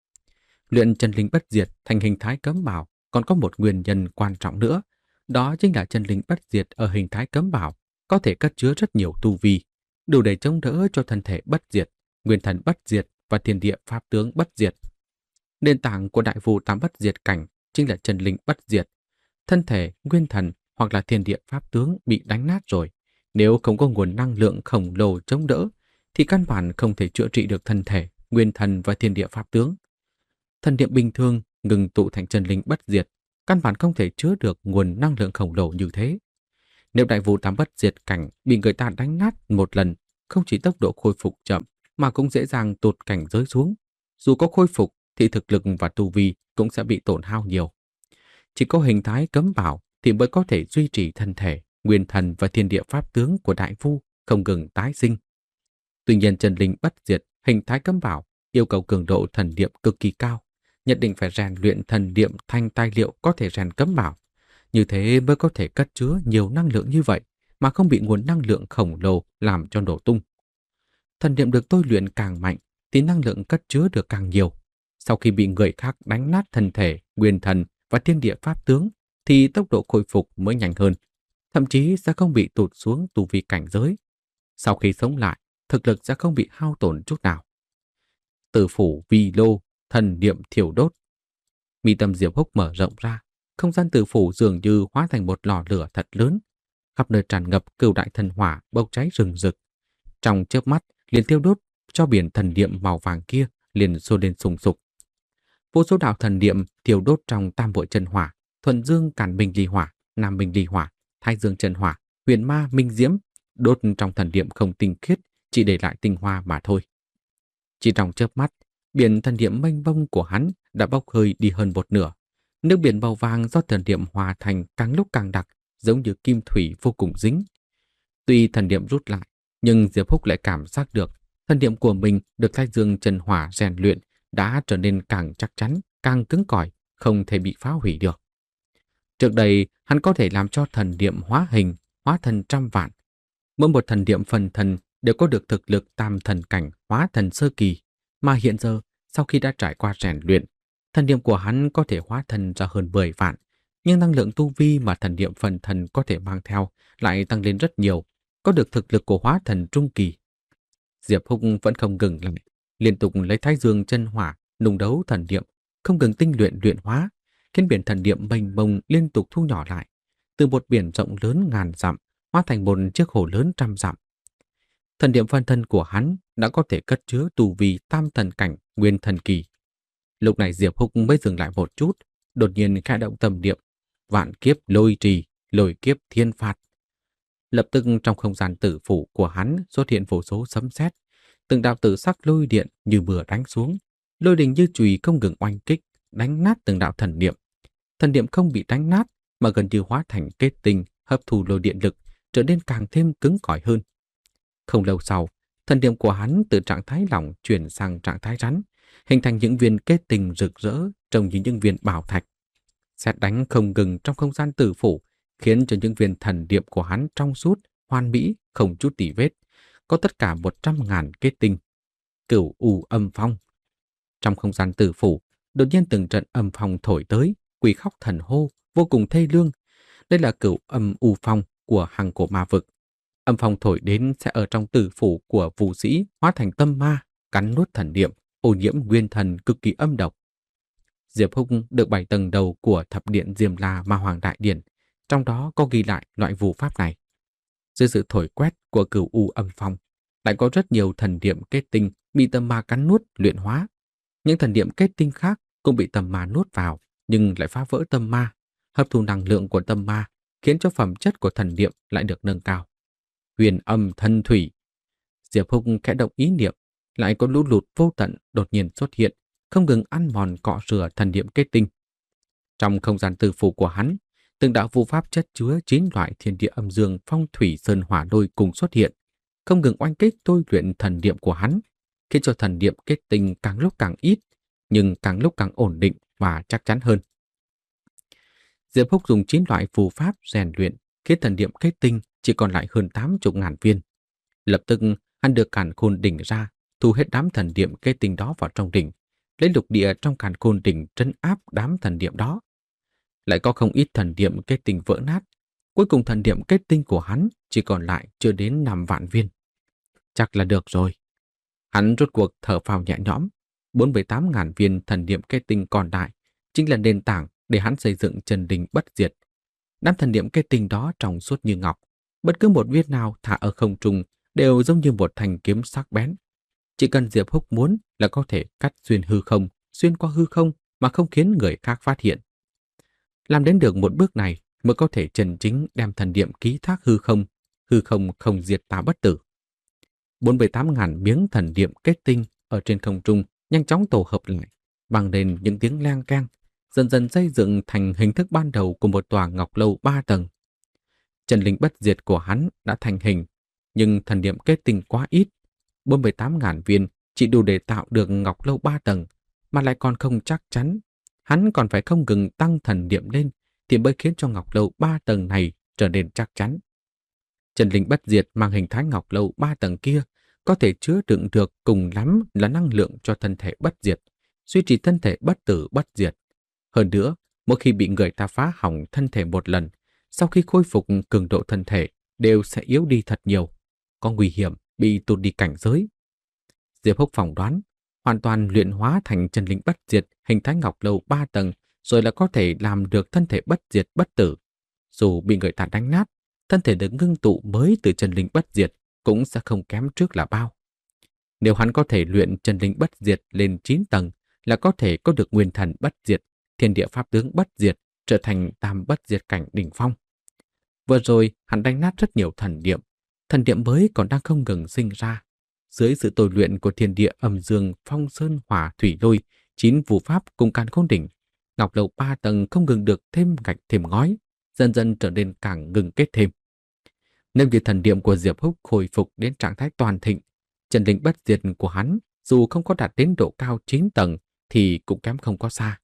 Luyện chân linh bất diệt thành hình thái cấm bảo còn có một nguyên nhân quan trọng nữa, đó chính là chân linh bất diệt ở hình thái cấm bảo có thể cất chứa rất nhiều tu vi, đủ để chống đỡ cho thân thể bất diệt, nguyên thần bất diệt và thiên địa pháp tướng bất diệt. Nền tảng của đại vu tam bất diệt cảnh chính là chân linh bất diệt. Thân thể, nguyên thần hoặc là thiên địa pháp tướng bị đánh nát rồi, nếu không có nguồn năng lượng khổng lồ chống đỡ thì căn bản không thể chữa trị được thân thể, nguyên thần và thiên địa pháp tướng. Thần niệm bình thường ngừng tụ thành chân linh bất diệt, căn bản không thể chứa được nguồn năng lượng khổng lồ như thế. Nếu đại vu tam bất diệt cảnh bị người ta đánh nát một lần, không chỉ tốc độ khôi phục chậm mà cũng dễ dàng tụt cảnh giới xuống. Dù có khôi phục thì thực lực và tu vi cũng sẽ bị tổn hao nhiều. Chỉ có hình thái cấm bảo thì mới có thể duy trì thân thể, nguyên thần và thiên địa pháp tướng của đại vu không ngừng tái sinh. Tuy nhiên chân linh bất diệt, hình thái cấm bảo yêu cầu cường độ thần niệm cực kỳ cao, nhất định phải rèn luyện thần niệm thành tài liệu có thể rèn cấm bảo. Như thế mới có thể cất chứa nhiều năng lượng như vậy mà không bị nguồn năng lượng khổng lồ làm cho nổ tung. Thần niệm được tôi luyện càng mạnh thì năng lượng cất chứa được càng nhiều. Sau khi bị người khác đánh nát thân thể, nguyên thần và thiên địa pháp tướng thì tốc độ khôi phục mới nhanh hơn, thậm chí sẽ không bị tụt xuống tu vi cảnh giới. Sau khi sống lại, thực lực sẽ không bị hao tổn chút nào. Tử phủ vi lô, thần niệm thiêu đốt. Mi tâm Diệp Húc mở rộng ra, không gian tử phủ dường như hóa thành một lò lửa thật lớn, khắp nơi tràn ngập cửu đại thần hỏa bốc cháy rừng rực. Trong chớp mắt liền thiêu đốt cho biển thần niệm màu vàng kia liền sôi lên sùng sục. Vô số đạo thần niệm thiêu đốt trong tam bội chân hỏa, thuần dương càn minh ly hỏa, nam minh ly hỏa, thái dương chân hỏa, huyền ma minh diễm, đốt trong thần niệm không tinh khiết, chỉ để lại tinh hoa mà thôi. Chỉ trong chớp mắt, biển thần niệm mênh mông của hắn đã bốc hơi đi hơn một nửa. Nước biển màu vàng do thần niệm hòa thành càng lúc càng đặc, giống như kim thủy vô cùng dính. Tuy thần niệm rút lại, nhưng Diệp Húc lại cảm giác được thần niệm của mình được thái dương chân hỏa rèn luyện đã trở nên càng chắc chắn, càng cứng cỏi, không thể bị phá hủy được. Trước đây, hắn có thể làm cho thần niệm hóa hình, hóa thần trăm vạn. Mỗi một thần niệm phần thần đều có được thực lực tam thần cảnh hóa thần sơ kỳ, mà hiện giờ, sau khi đã trải qua rèn luyện, thần niệm của hắn có thể hóa thần ra hơn mười vạn, nhưng năng lượng tu vi mà thần niệm phần thần có thể mang theo lại tăng lên rất nhiều, có được thực lực của hóa thần trung kỳ. Diệp Húc vẫn không ngừng lại, liên tục lấy thái dương chân hỏa nung đấu thần niệm, không ngừng tinh luyện luyện hóa, khiến biển thần niệm mênh mông liên tục thu nhỏ lại, từ một biển rộng lớn ngàn dặm hóa thành một chiếc hồ lớn trăm dặm. Thần niệm phân thân của hắn đã có thể cất chứa tu vi tam thần cảnh nguyên thần kỳ. Lúc này Diệp Húc mới dừng lại một chút, đột nhiên khẽ động tâm niệm, vạn kiếp lôi trì, lôi kiếp thiên phạt. Lập tức trong không gian tử phủ của hắn xuất hiện vô số sấm sét, từng đạo tử sắc lôi điện như mưa đánh xuống, lôi đình như chùy không ngừng oanh kích, đánh nát từng đạo thần niệm. Thần niệm không bị đánh nát mà gần như hóa thành kết tinh, hấp thu lôi điện lực, trở nên càng thêm cứng cỏi hơn. Không lâu sau, thần niệm của hắn từ trạng thái lỏng chuyển sang trạng thái rắn, hình thành những viên kết tinh rực rỡ trông như những viên bảo thạch. Sét đánh không ngừng trong không gian tử phủ, khiến cho những viên thần niệm của hắn trong suốt, hoàn mỹ, không chút tì vết, có tất cả một trăm ngàn kết tinh. Cửu u âm phong. Trong không gian tử phủ, đột nhiên từng trận âm phong thổi tới, quỷ khóc thần hô, vô cùng thê lương. Đây là cửu âm u phong của hằng cổ ma vực. Âm phong thổi đến sẽ ở trong tử phủ của vũ sĩ hóa thành tâm ma, cắn nuốt thần niệm, ô nhiễm nguyên thần cực kỳ âm độc. Diệp Húc được bảy tầng đầu của thập điện Diêm La Ma Hoàng Đại Điện, trong đó có ghi lại loại vụ pháp này. Dưới sự thổi quét của cửu u âm phong, lại có rất nhiều thần niệm kết tinh bị tâm ma cắn nuốt luyện hóa. Những thần niệm kết tinh khác cũng bị tâm ma nuốt vào, nhưng lại phá vỡ tâm ma, hấp thu năng lượng của tâm ma, khiến cho phẩm chất của thần niệm lại được nâng cao. Huyền âm thân thủy. Diệp Húc khẽ động ý niệm, lại có lũ lụt vô tận đột nhiên xuất hiện, không ngừng ăn mòn cọ rửa thần niệm kết tinh. Trong không gian tư phủ của hắn, từng đạo vụ pháp chất chứa chín loại thiên địa âm dương phong thủy sơn hỏa lôi cùng xuất hiện, không ngừng oanh kích tôi luyện thần niệm của hắn, khiến cho thần niệm kết tinh càng lúc càng ít, nhưng càng lúc càng ổn định và chắc chắn hơn. Diệp Húc dùng chín loại phù pháp rèn luyện, khiến thần niệm kết tinh chỉ còn lại hơn tám mươi ngàn viên. Lập tức hắn được càn khôn đỉnh ra, thu hết đám thần niệm kết tinh đó vào trong đỉnh, lấy lục địa trong càn khôn đỉnh trấn áp đám thần niệm đó. Lại có không ít thần niệm kết tinh vỡ nát, cuối cùng thần niệm kết tinh của hắn chỉ còn lại chưa đến năm vạn viên. Chắc là được rồi. Hắn rốt cuộc thở phào nhẹ nhõm, bốn mươi tám ngàn viên thần niệm kết tinh còn lại chính là nền tảng để hắn xây dựng chân đình bất diệt. Đám thần niệm kết tinh đó trong suốt như ngọc, bất cứ một viên nào thả ở không trung đều giống như một thanh kiếm sắc bén. Chỉ cần Diệp Húc muốn là có thể cắt xuyên hư không, xuyên qua hư không mà không khiến người khác phát hiện. Làm đến được một bước này mới có thể chân chính đem thần niệm ký thác hư không, hư không không diệt ta bất tử. bốn mươi tám ngàn miếng thần niệm kết tinh ở trên không trung nhanh chóng tổ hợp lại, vang lên những tiếng leng keng, dần dần xây dựng thành hình thức ban đầu của một tòa ngọc lâu ba tầng. Chân linh bất diệt của hắn đã thành hình, nhưng thần niệm kết tinh quá ít, bốn mươi tám ngàn viên chỉ đủ để tạo được ngọc lâu ba tầng, mà lại còn không chắc chắn. Hắn còn phải không ngừng tăng thần niệm lên thì mới khiến cho ngọc lâu ba tầng này trở nên chắc chắn. Chân linh bất diệt mang hình thái ngọc lâu ba tầng kia có thể chứa đựng được cùng lắm là năng lượng cho thân thể bất diệt, duy trì thân thể bất tử bất diệt. Hơn nữa, mỗi khi bị người ta phá hỏng thân thể một lần, sau khi khôi phục cường độ thân thể đều sẽ yếu đi thật nhiều, có nguy hiểm bị tụt đi cảnh giới. Diệp Húc phỏng đoán, hoàn toàn luyện hóa thành chân linh bất diệt hình thái ngọc lâu ba tầng rồi là có thể làm được thân thể bất diệt bất tử. Dù bị người ta đánh nát, thân thể được ngưng tụ mới từ chân linh bất diệt cũng sẽ không kém trước là bao. Nếu hắn có thể luyện chân linh bất diệt lên chín tầng là có thể có được nguyên thần bất diệt, thiên địa pháp tướng bất diệt, trở thành tam bất diệt cảnh đỉnh phong. Vừa rồi hắn đánh nát rất nhiều thần niệm, thần niệm mới còn đang không ngừng sinh ra. Dưới sự tôi luyện của thiên địa âm dương phong sơn hỏa thủy lôi, chín phù pháp cùng càn khôn đỉnh, ngọc lâu ba tầng không ngừng được thêm gạch thêm ngói, dần dần trở nên càng ngừng kết thêm. Nếu như thần niệm của Diệp Húc hồi phục đến trạng thái toàn thịnh, chân linh bất diệt của hắn dù không có đạt đến độ cao chín tầng thì cũng kém không có xa.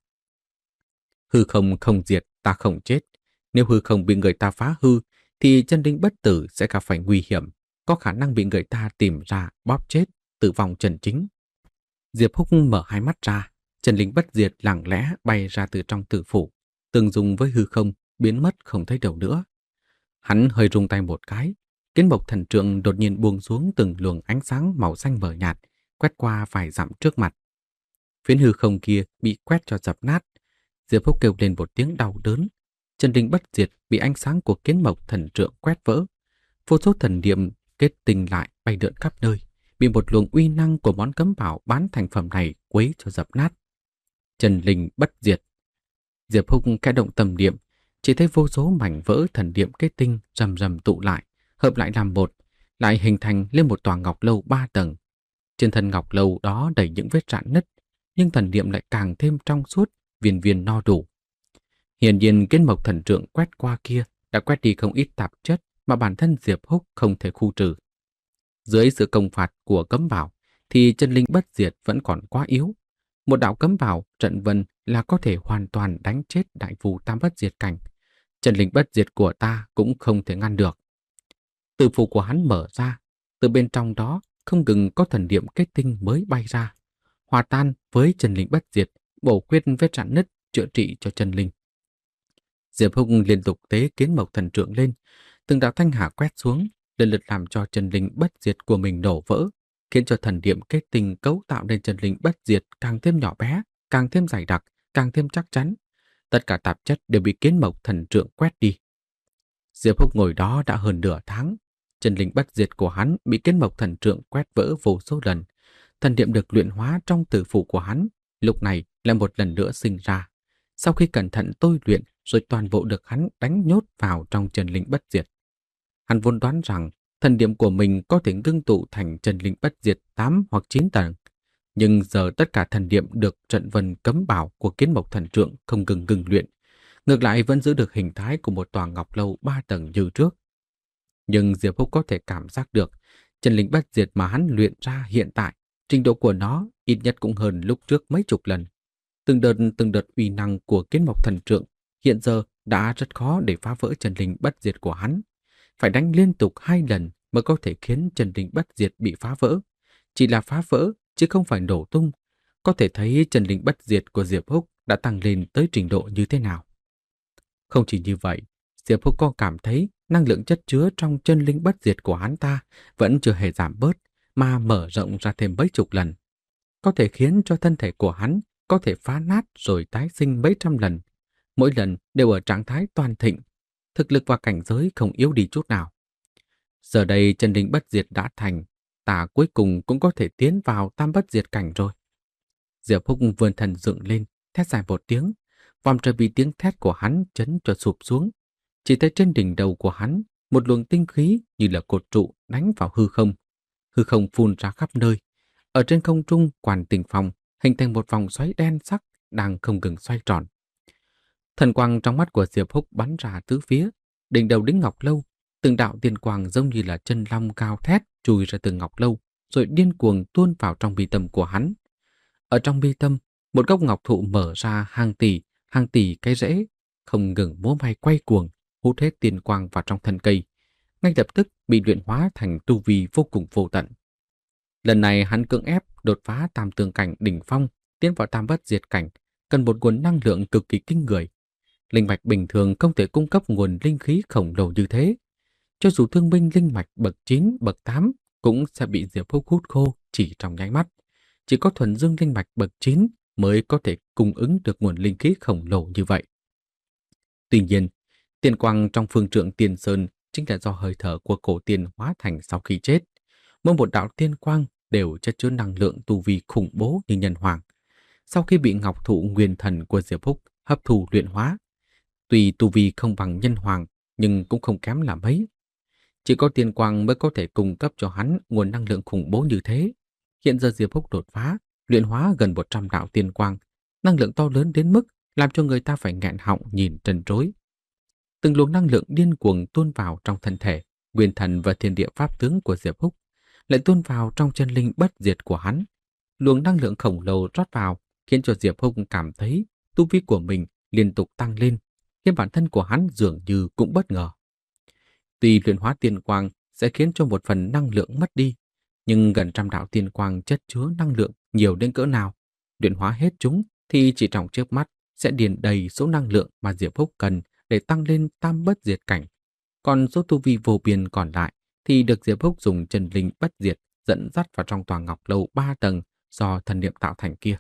Hư không không diệt, ta không chết. Nếu hư không bị người ta phá hư thì chân linh bất tử sẽ gặp phải nguy hiểm, có khả năng bị người ta tìm ra bóp chết, tử vong chân chính. Diệp Húc mở hai mắt ra, chân linh bất diệt lặng lẽ bay ra từ trong tử phủ, tương dung với hư không, biến mất không thấy đâu nữa. Hắn hơi rung tay một cái, kiến mộc thần trượng đột nhiên buông xuống từng luồng ánh sáng màu xanh mờ nhạt, quét qua vài dặm trước mặt. Phiến hư không kia bị quét cho dập nát. Diệp Húc kêu lên một tiếng đau đớn. Chân linh bất diệt bị ánh sáng của kiến mộc thần trượng quét vỡ. Vô số thần niệm kết tinh lại bay lượn khắp nơi, bị một luồng uy năng của món cấm bảo bán thành phẩm này quấy cho dập nát. Chân linh bất diệt. Diệp Húc khẽ động tâm niệm, chỉ thấy vô số mảnh vỡ thần niệm kết tinh rầm rầm tụ lại, hợp lại làm một, lại hình thành lên một tòa ngọc lâu ba tầng. Trên thân ngọc lâu đó đầy những vết rạn nứt, nhưng thần niệm lại càng thêm trong suốt, viên viên no đủ. Hiển nhiên kiến mộc thần trượng quét qua kia đã quét đi không ít tạp chất mà bản thân Diệp Húc không thể khu trừ. Dưới sự công phạt của cấm bảo thì chân linh bất diệt vẫn còn quá yếu. Một đạo cấm bảo trận vân là có thể hoàn toàn đánh chết đại phù tam bất diệt cảnh. Chân linh bất diệt của ta cũng không thể ngăn được. Tử phủ của hắn mở ra, từ bên trong đó không ngừng có thần niệm kết tinh mới bay ra. hòa tan với chân linh bất diệt, bổ khuyết vết rạn nứt, chữa trị cho chân linh. Diệp Húc liên tục tế kiến mộc thần trượng lên, từng đạo thanh hà quét xuống, lần lượt làm cho chân linh bất diệt của mình đổ vỡ, khiến cho thần điểm kết tinh cấu tạo nên chân linh bất diệt càng thêm nhỏ bé, càng thêm dày đặc, càng thêm chắc chắn. Tất cả tạp chất đều bị kiến mộc thần trượng quét đi. Diệp Húc ngồi đó đã hơn nửa tháng, chân linh bất diệt của hắn bị kiến mộc thần trượng quét vỡ vô số lần. Thần điểm được luyện hóa trong tử phủ của hắn, lúc này lại một lần nữa sinh ra. Sau khi cẩn thận tôi luyện, rồi toàn bộ được hắn đánh nhốt vào trong chân linh bất diệt. Hắn vốn đoán rằng thần điểm của mình có thể ngưng tụ thành chân linh bất diệt tám hoặc chín tầng. Nhưng giờ tất cả thần điểm được trận vân cấm bảo của kiến mộc thần trượng không ngừng ngừng luyện, ngược lại vẫn giữ được hình thái của một tòa ngọc lâu ba tầng như trước. Nhưng Diệp Húc có thể cảm giác được chân linh bất diệt mà hắn luyện ra hiện tại, trình độ của nó ít nhất cũng hơn lúc trước mấy chục lần. Từng đợt từng đợt uy năng của kiến mộc thần trượng hiện giờ đã rất khó để phá vỡ chân linh bất diệt của hắn. Phải đánh liên tục hai lần mới có thể khiến chân linh bất diệt bị phá vỡ. Chỉ là phá vỡ chứ không phải nổ tung. Có thể thấy chân linh bất diệt của Diệp Húc đã tăng lên tới trình độ như thế nào. Không chỉ như vậy, Diệp Húc còn cảm thấy năng lượng chất chứa trong chân linh bất diệt của hắn ta vẫn chưa hề giảm bớt, mà mở rộng ra thêm mấy chục lần. Có thể khiến cho thân thể của hắn có thể phá nát rồi tái sinh mấy trăm lần. Mỗi lần đều ở trạng thái toàn thịnh, thực lực và cảnh giới không yếu đi chút nào. Giờ đây chân linh bất diệt đã thành, ta cuối cùng cũng có thể tiến vào tam bất diệt cảnh rồi. Diệp Húc vươn thần dựng lên, thét dài một tiếng, vòm trời bị tiếng thét của hắn chấn cho sụp xuống. Chỉ thấy trên đỉnh đầu của hắn, một luồng tinh khí như là cột trụ đánh vào hư không. Hư không phun ra khắp nơi. Ở trên không trung Quan Tinh Phong hình thành một vòng xoáy đen sắc đang không ngừng xoay tròn. Thần quang trong mắt của Diệp Húc bắn ra tứ phía, đỉnh đầu đính ngọc lâu, từng đạo tiên quang giống như là chân long cao thét chui ra từ ngọc lâu, rồi điên cuồng tuôn vào trong bi tâm của hắn. Ở trong bi tâm, một gốc ngọc thụ mở ra hàng tỷ, hàng tỷ cái rễ, không ngừng múa may quay cuồng, hút hết tiên quang vào trong thân cây, ngay lập tức bị luyện hóa thành tu vi vô cùng vô tận. Lần này hắn cưỡng ép đột phá tam tường cảnh đỉnh phong, tiến vào tam bất diệt cảnh, cần một nguồn năng lượng cực kỳ kinh người. Linh mạch bình thường không thể cung cấp nguồn linh khí khổng lồ như thế. Cho dù thương binh linh mạch bậc chín, bậc tám cũng sẽ bị Diệp Húc hút khô chỉ trong nháy mắt. Chỉ có thuần dương linh mạch bậc chín mới có thể cung ứng được nguồn linh khí khổng lồ như vậy. Tuy nhiên, tiên quang trong phương trượng Tiên Sơn chính là do hơi thở của cổ tiên hóa thành sau khi chết. Mỗi một đạo tiên quang đều chất chứa năng lượng tu vi khủng bố như nhân hoàng. Sau khi bị ngọc thụ nguyên thần của Diệp Húc hấp thu luyện hóa, tuy tu vi không bằng nhân hoàng nhưng cũng không kém là mấy. Chỉ có tiên quang mới có thể cung cấp cho hắn nguồn năng lượng khủng bố như thế. Hiện giờ Diệp Húc đột phá, luyện hóa gần một trăm đạo tiên quang, năng lượng to lớn đến mức làm cho người ta phải nghẹn họng nhìn trần trối. Từng luồng năng lượng điên cuồng tuôn vào trong thân thể, nguyên thần và thiên địa pháp tướng của Diệp Húc, lại tuôn vào trong chân linh bất diệt của hắn. Luồng năng lượng khổng lồ rót vào khiến cho Diệp Húc cảm thấy tu vi của mình liên tục tăng lên, khiến bản thân của hắn dường như cũng bất ngờ. Tuy luyện hóa tiên quang sẽ khiến cho một phần năng lượng mất đi, nhưng gần trăm đạo tiên quang chất chứa năng lượng nhiều đến cỡ nào, luyện hóa hết chúng thì chỉ trong chớp mắt sẽ điền đầy số năng lượng mà Diệp Húc cần để tăng lên tam bất diệt cảnh. Còn số tu vi vô biên còn lại thì được Diệp Húc dùng chân linh bất diệt dẫn dắt vào trong tòa ngọc lâu ba tầng do thần niệm tạo thành kia.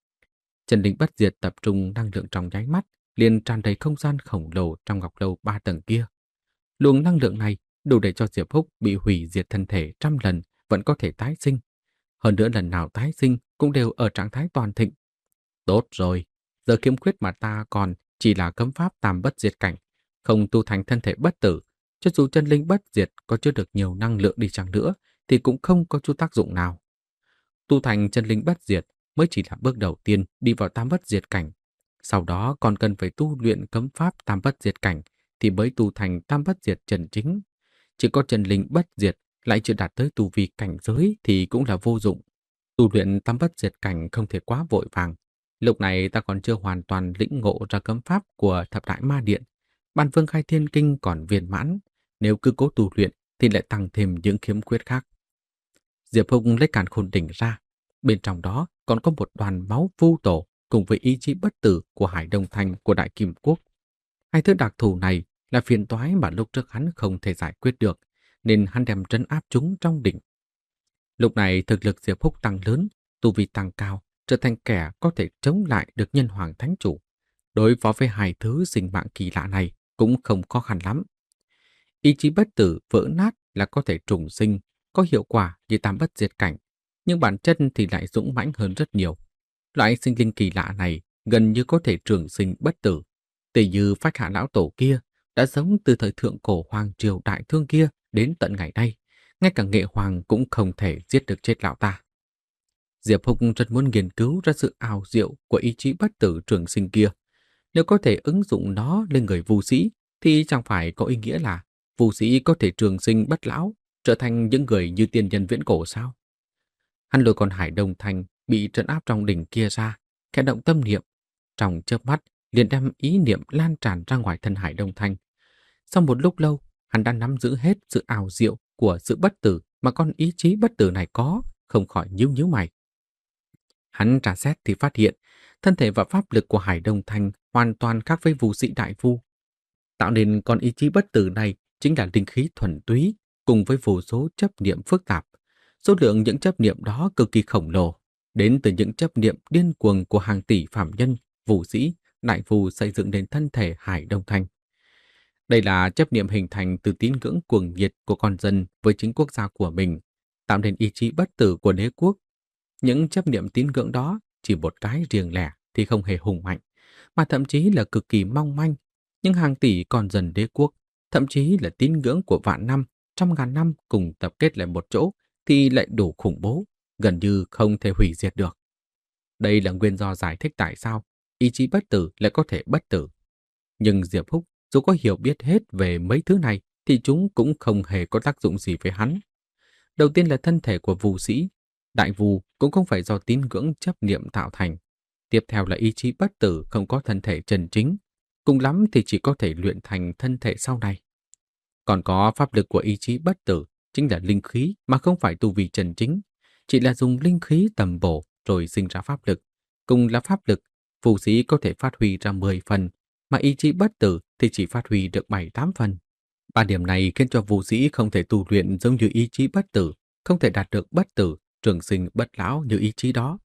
Chân linh bất diệt tập trung năng lượng trong nháy mắt, liền tràn đầy không gian khổng lồ trong ngọc lâu ba tầng kia. Luồng năng lượng này đủ để cho Diệp Húc bị hủy diệt thân thể trăm lần vẫn có thể tái sinh. Hơn nữa lần nào tái sinh cũng đều ở trạng thái toàn thịnh. Tốt rồi, giờ khiếm khuyết mà ta còn chỉ là cấm pháp tam bất diệt cảnh, không tu thành thân thể bất tử. Cho dù chân linh bất diệt có chứa được nhiều năng lượng đi chăng nữa thì cũng không có chút tác dụng nào. Tu thành chân linh bất diệt mới chỉ là bước đầu tiên đi vào tam bất diệt cảnh. Sau đó còn cần phải tu luyện cấm pháp tam bất diệt cảnh thì mới tu thành tam bất diệt chân chính. Chỉ có chân linh bất diệt lại chưa đạt tới tu vi cảnh giới thì cũng là vô dụng. Tu luyện tam bất diệt cảnh không thể quá vội vàng. Lúc này ta còn chưa hoàn toàn lĩnh ngộ ra cấm pháp của thập đại ma điện. Ban Vương Khai Thiên Kinh còn viên mãn, nếu cứ cố tu luyện thì lại tăng thêm những khiếm khuyết khác. Diệp Húc lấy càn khôn đỉnh ra, bên trong đó còn có một đoàn máu vu tổ cùng với ý chí bất tử của Hải Đông Thanh của Đại Kim Quốc. Hai thứ đặc thù này là phiền toái mà lúc trước hắn không thể giải quyết được, nên hắn đem trấn áp chúng trong đỉnh. Lúc này thực lực Diệp Húc tăng lớn, tu vi tăng cao, trở thành kẻ có thể chống lại được Nhân Hoàng Thánh Chủ. Đối phó với hai thứ sinh mạng kỳ lạ này cũng không khó khăn lắm. Ý chí bất tử vỡ nát là có thể trùng sinh, có hiệu quả như tam bất diệt cảnh, nhưng bản chất thì lại dũng mãnh hơn rất nhiều. Loại sinh linh kỳ lạ này gần như có thể trường sinh bất tử. Tỷ như Phách Hạ lão tổ kia đã sống từ thời thượng cổ hoàng triều đại thương kia đến tận ngày nay, ngay cả nghệ hoàng cũng không thể giết được chết lão ta. Diệp Húc rất muốn nghiên cứu ra sự ảo diệu của ý chí bất tử trường sinh kia. Nếu có thể ứng dụng nó lên người vu sĩ thì chẳng phải có ý nghĩa là vu sĩ có thể trường sinh bất lão, trở thành những người như tiên nhân viễn cổ sao? Hắn lôi con Hải Đông Thanh bị trấn áp trong đỉnh kia ra, khẽ động tâm niệm, trong chớp mắt liền đem ý niệm lan tràn ra ngoài thân Hải Đông Thanh. Sau một lúc lâu, hắn đã nắm giữ hết sự ảo diệu của sự bất tử mà con ý chí bất tử này có, không khỏi nhíu nhíu mày. Hắn tra xét thì phát hiện thân thể và pháp lực của Hải Đông Thanh hoàn toàn khác với vu sĩ đại vu. Tạo nên con ý chí bất tử này chính là linh khí thuần túy cùng với vô số chấp niệm phức tạp. Số lượng những chấp niệm đó cực kỳ khổng lồ, đến từ những chấp niệm điên cuồng của hàng tỷ phạm nhân, vu sĩ, đại vu xây dựng nên thân thể Hải Đông Thanh. Đây là chấp niệm hình thành từ tín ngưỡng cuồng nhiệt của con dân với chính quốc gia của mình, tạo nên ý chí bất tử của đế quốc. Những chấp niệm tín ngưỡng đó chỉ một cái riêng lẻ thì không hề hùng mạnh, mà thậm chí là cực kỳ mong manh. Nhưng hàng tỷ con dân đế quốc, thậm chí là tín ngưỡng của vạn năm, trăm ngàn năm cùng tập kết lại một chỗ thì lại đủ khủng bố, gần như không thể hủy diệt được. Đây là nguyên do giải thích tại sao ý chí bất tử lại có thể bất tử. Nhưng Diệp Húc dù có hiểu biết hết về mấy thứ này thì chúng cũng không hề có tác dụng gì với hắn. Đầu tiên là thân thể của vu sĩ. Đại vu cũng không phải do tín ngưỡng chấp niệm tạo thành. Tiếp theo là ý chí bất tử không có thân thể chân chính. Cùng lắm thì chỉ có thể luyện thành thân thể sau này. Còn có pháp lực của ý chí bất tử chính là linh khí mà không phải tu vi chân chính. Chỉ là dùng linh khí tầm bổ rồi sinh ra pháp lực. Cùng là pháp lực, vu sĩ có thể phát huy ra mười phần, mà ý chí bất tử thì chỉ phát huy được bảy tám phần. Ba điểm này khiến cho vu sĩ không thể tu luyện giống như ý chí bất tử, không thể đạt được bất tử, trường sinh bất lão như ý chí đó.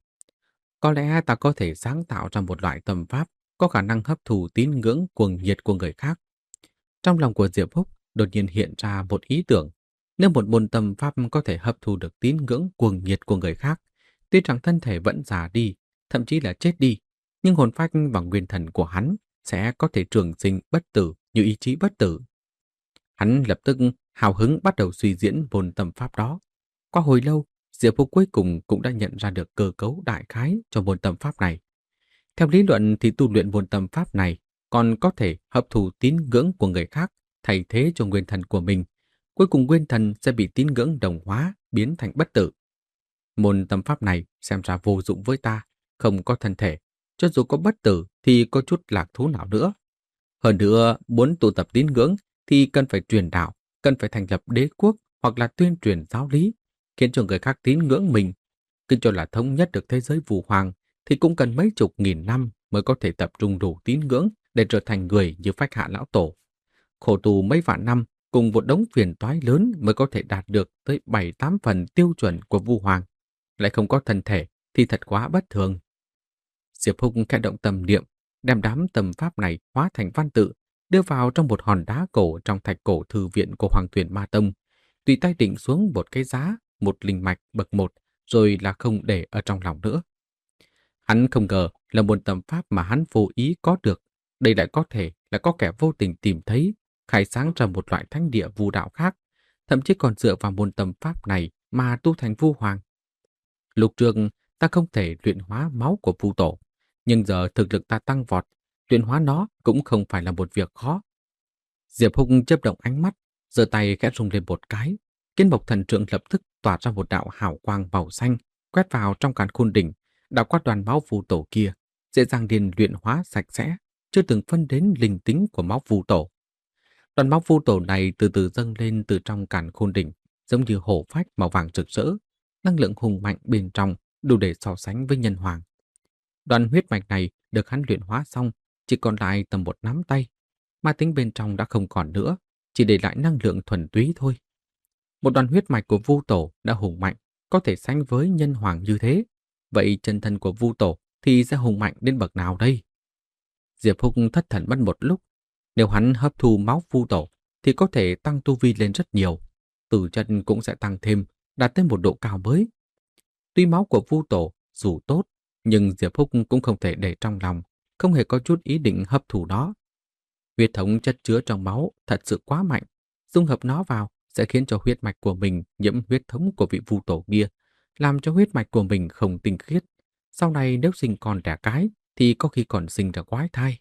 Có lẽ ta có thể sáng tạo ra một loại tâm pháp có khả năng hấp thụ tín ngưỡng cuồng nhiệt của người khác. Trong lòng của Diệp Húc đột nhiên hiện ra một ý tưởng. Nếu một môn tâm pháp có thể hấp thu được tín ngưỡng cuồng nhiệt của người khác, tuy rằng thân thể vẫn già đi, thậm chí là chết đi, nhưng hồn phách và nguyên thần của hắn sẽ có thể trường sinh bất tử như ý chí bất tử. Hắn lập tức hào hứng bắt đầu suy diễn môn tâm pháp đó. Qua hồi lâu, Diệp Húc cuối cùng cũng đã nhận ra được cơ cấu đại khái cho môn tâm pháp này. Theo lý luận thì tu luyện môn tâm pháp này còn có thể hấp thụ tín ngưỡng của người khác thay thế cho nguyên thần của mình. Cuối cùng nguyên thần sẽ bị tín ngưỡng đồng hóa, biến thành bất tử. Môn tâm pháp này xem ra vô dụng với ta, không có thân thể. Cho dù có bất tử thì có chút lạc thú nào nữa. Hơn nữa, muốn tụ tập tín ngưỡng thì cần phải truyền đạo, cần phải thành lập đế quốc hoặc là tuyên truyền giáo lý, khiến cho người khác tín ngưỡng mình. Cứ cho là thống nhất được thế giới vu hoàng thì cũng cần mấy chục nghìn năm mới có thể tập trung đủ tín ngưỡng để trở thành người như Phách Hạ lão tổ. Khổ tù mấy vạn năm cùng một đống phiền toái lớn mới có thể đạt được tới bảy tám phần tiêu chuẩn của vu hoàng. Lại không có thân thể thì thật quá bất thường. Diệp Húc khẽ động tâm niệm, đem đám tâm pháp này hóa thành văn tự, đưa vào trong một hòn đá cổ trong thạch cổ thư viện của Hoàng Tuyền Ma Tông, tùy tay định xuống một cái giá, một linh mạch bậc một, rồi là không để ở trong lòng nữa. Hắn không ngờ là một tâm pháp mà hắn vô ý có được, đây lại có thể là có kẻ vô tình tìm thấy, khai sáng ra một loại thánh địa vu đạo khác, thậm chí còn dựa vào môn tâm pháp này mà tu thành vu hoàng. Lúc trước ta không thể luyện hóa máu của vu tổ, nhưng giờ thực lực ta tăng vọt, luyện hóa nó cũng không phải là một việc khó. Diệp Húc chớp động ánh mắt, giơ tay khẽ rung lên một cái, Kiến Mộc Thần Trượng lập tức tỏa ra một đạo hào quang màu xanh, quét vào trong càn khôn đỉnh, đạo qua đoàn máu vu tổ kia, dễ dàng liền luyện hóa sạch sẽ, chưa từng phân đến linh tính của máu vu tổ. Đoàn máu vu tổ này từ từ dâng lên từ trong càn khôn đỉnh, giống như hổ phách màu vàng rực rỡ, năng lượng hùng mạnh bên trong đủ để so sánh với nhân hoàng. Đoạn huyết mạch này được hắn luyện hóa xong, chỉ còn lại tầm một nắm tay. Ma tính bên trong đã không còn nữa, chỉ để lại năng lượng thuần túy thôi. Một đoạn huyết mạch của Vu Tổ đã hùng mạnh, có thể sánh với nhân hoàng như thế. Vậy chân thân của Vu Tổ thì sẽ hùng mạnh đến bậc nào đây? Diệp Húc thất thần mất một lúc. Nếu hắn hấp thu máu Vu Tổ thì có thể tăng tu vi lên rất nhiều. Tử chân cũng sẽ tăng thêm, đạt tới một độ cao mới. Tuy máu của Vu Tổ dù tốt, nhưng Diệp Húc cũng không thể để trong lòng, không hề có chút ý định hấp thụ nó. Huyết thống chất chứa trong máu thật sự quá mạnh, dung hợp nó vào sẽ khiến cho huyết mạch của mình nhiễm huyết thống của vị Vu Tổ kia, làm cho huyết mạch của mình không tinh khiết. Sau này nếu sinh con đẻ cái thì có khi còn sinh ra quái thai.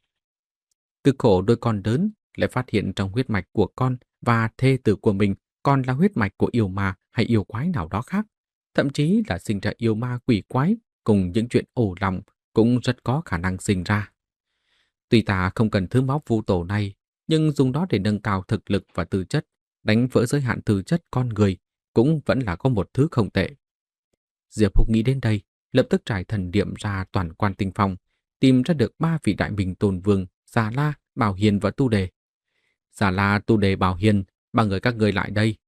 Cực khổ đôi con lớn lại phát hiện trong huyết mạch của con và thê tử của mình còn là huyết mạch của yêu ma hay yêu quái nào đó khác. Thậm chí là sinh ra yêu ma quỷ quái cùng những chuyện ổ lòng cũng rất có khả năng sinh ra. Tuy ta không cần thứ máu Vu Tổ này, nhưng dùng nó để nâng cao thực lực và tư chất, đánh vỡ giới hạn tư chất con người cũng vẫn là có một thứ không tệ. Diệp Húc nghĩ đến đây, lập tức trải thần niệm ra toàn quan tinh phong, tìm ra được ba vị đại minh tôn vương, Già La, Bảo Hiền và Tu Đề. Già La, Tu Đề, Bảo Hiền, ba người các ngươi lại đây.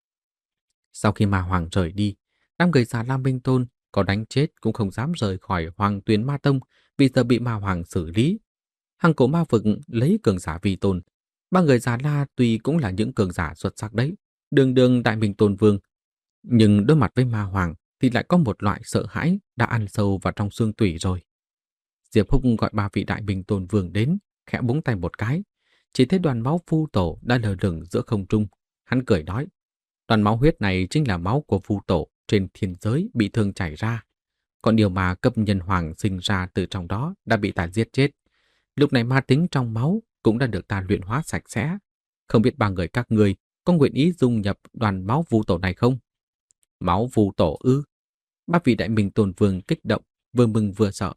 Sau khi Ma Hoàng rời đi, đám người Già La Minh Tôn có đánh chết cũng không dám rời khỏi Hoàng Tuyền Ma Tông vì giờ bị Ma Hoàng xử lý. Hằng Cổ Ma Vực lấy cường giả vi tôn. Ba người Già La tuy cũng là những cường giả xuất sắc đấy, đường đường đại minh tôn vương, nhưng đối mặt với Ma Hoàng thì lại có một loại sợ hãi đã ăn sâu vào trong xương tủy rồi. Diệp Húc gọi ba vị đại minh tôn vương đến, khẽ búng tay một cái. Chỉ thấy đoàn máu Vu Tổ đã lờ lửng giữa không trung. Hắn cười nói, đoàn máu huyết này chính là máu của Vu Tổ trên thiên giới bị thương chảy ra. Còn điều mà cấp nhân hoàng sinh ra từ trong đó đã bị ta giết chết. Lúc này ma tính trong máu cũng đã được ta luyện hóa sạch sẽ. Không biết ba người các ngươi có nguyện ý dung nhập đoàn máu Vu Tổ này không? Máu Vu Tổ ư? Ba vị đại minh tôn vương kích động, vừa mừng vừa sợ.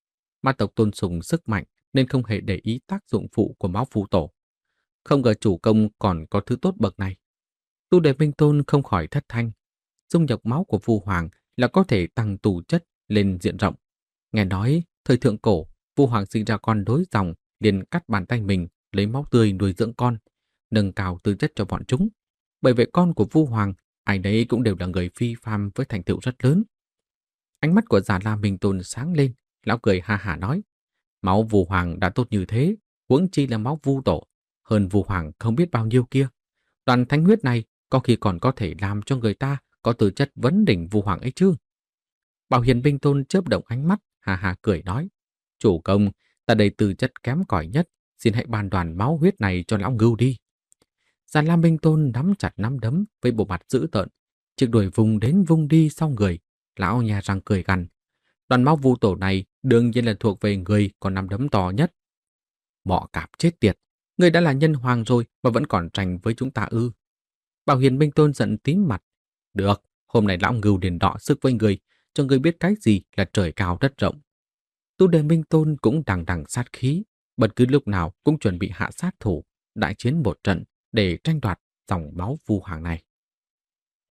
Ma tộc tôn sùng sức mạnh nên không hề để ý tác dụng phụ của máu Vu Tổ. Không ngờ chủ công còn có thứ tốt bậc này. Tu Đề Minh Tôn không khỏi thất thanh. Dung nhập máu của Vu Hoàng là có thể tăng tù chất lên diện rộng. Nghe nói, thời thượng cổ, Vu Hoàng sinh ra con đối dòng, liền cắt bàn tay mình, lấy máu tươi nuôi dưỡng con, nâng cao tư chất cho bọn chúng. Bởi vậy con của Vu Hoàng, ai đấy cũng đều là người phi phàm với thành tựu rất lớn. Ánh mắt của Già La Minh Tôn sáng lên, lão cười ha hả nói, máu Vu Hoàng đã tốt như thế, huống chi là máu Vu Tổ, hơn Vu Hoàng không biết bao nhiêu kia. Đoàn thánh huyết này có khi còn có thể làm cho người ta có tư chất vấn đỉnh Vu Hoàng ấy chứ. Bảo Hiền Minh Tôn chớp động ánh mắt, hà hà cười nói, chủ công, ta đây tư chất kém cỏi nhất, xin hãy ban đoàn máu huyết này cho lão ngưu đi. Già La Minh Tôn nắm chặt nắm đấm với bộ mặt dữ tợn, chiếc đuổi vùng đến vùng đi sau người, lão nhà răng cười gằn. Đoàn máu Vu Tổ này đương nhiên là thuộc về người có nắm đấm to nhất. Bọ cạp chết tiệt, người đã là nhân hoàng rồi mà vẫn còn tranh với chúng ta ư? Bảo Hiền Minh Tôn giận tím mặt. Được, hôm nay lão ngưu liền đọ sức với người, cho người biết cái gì là trời cao đất rộng. Tu Đề Minh Tôn cũng đằng đằng sát khí, bất cứ lúc nào cũng chuẩn bị hạ sát thủ, đại chiến một trận để tranh đoạt dòng máu Vu Hoàng này.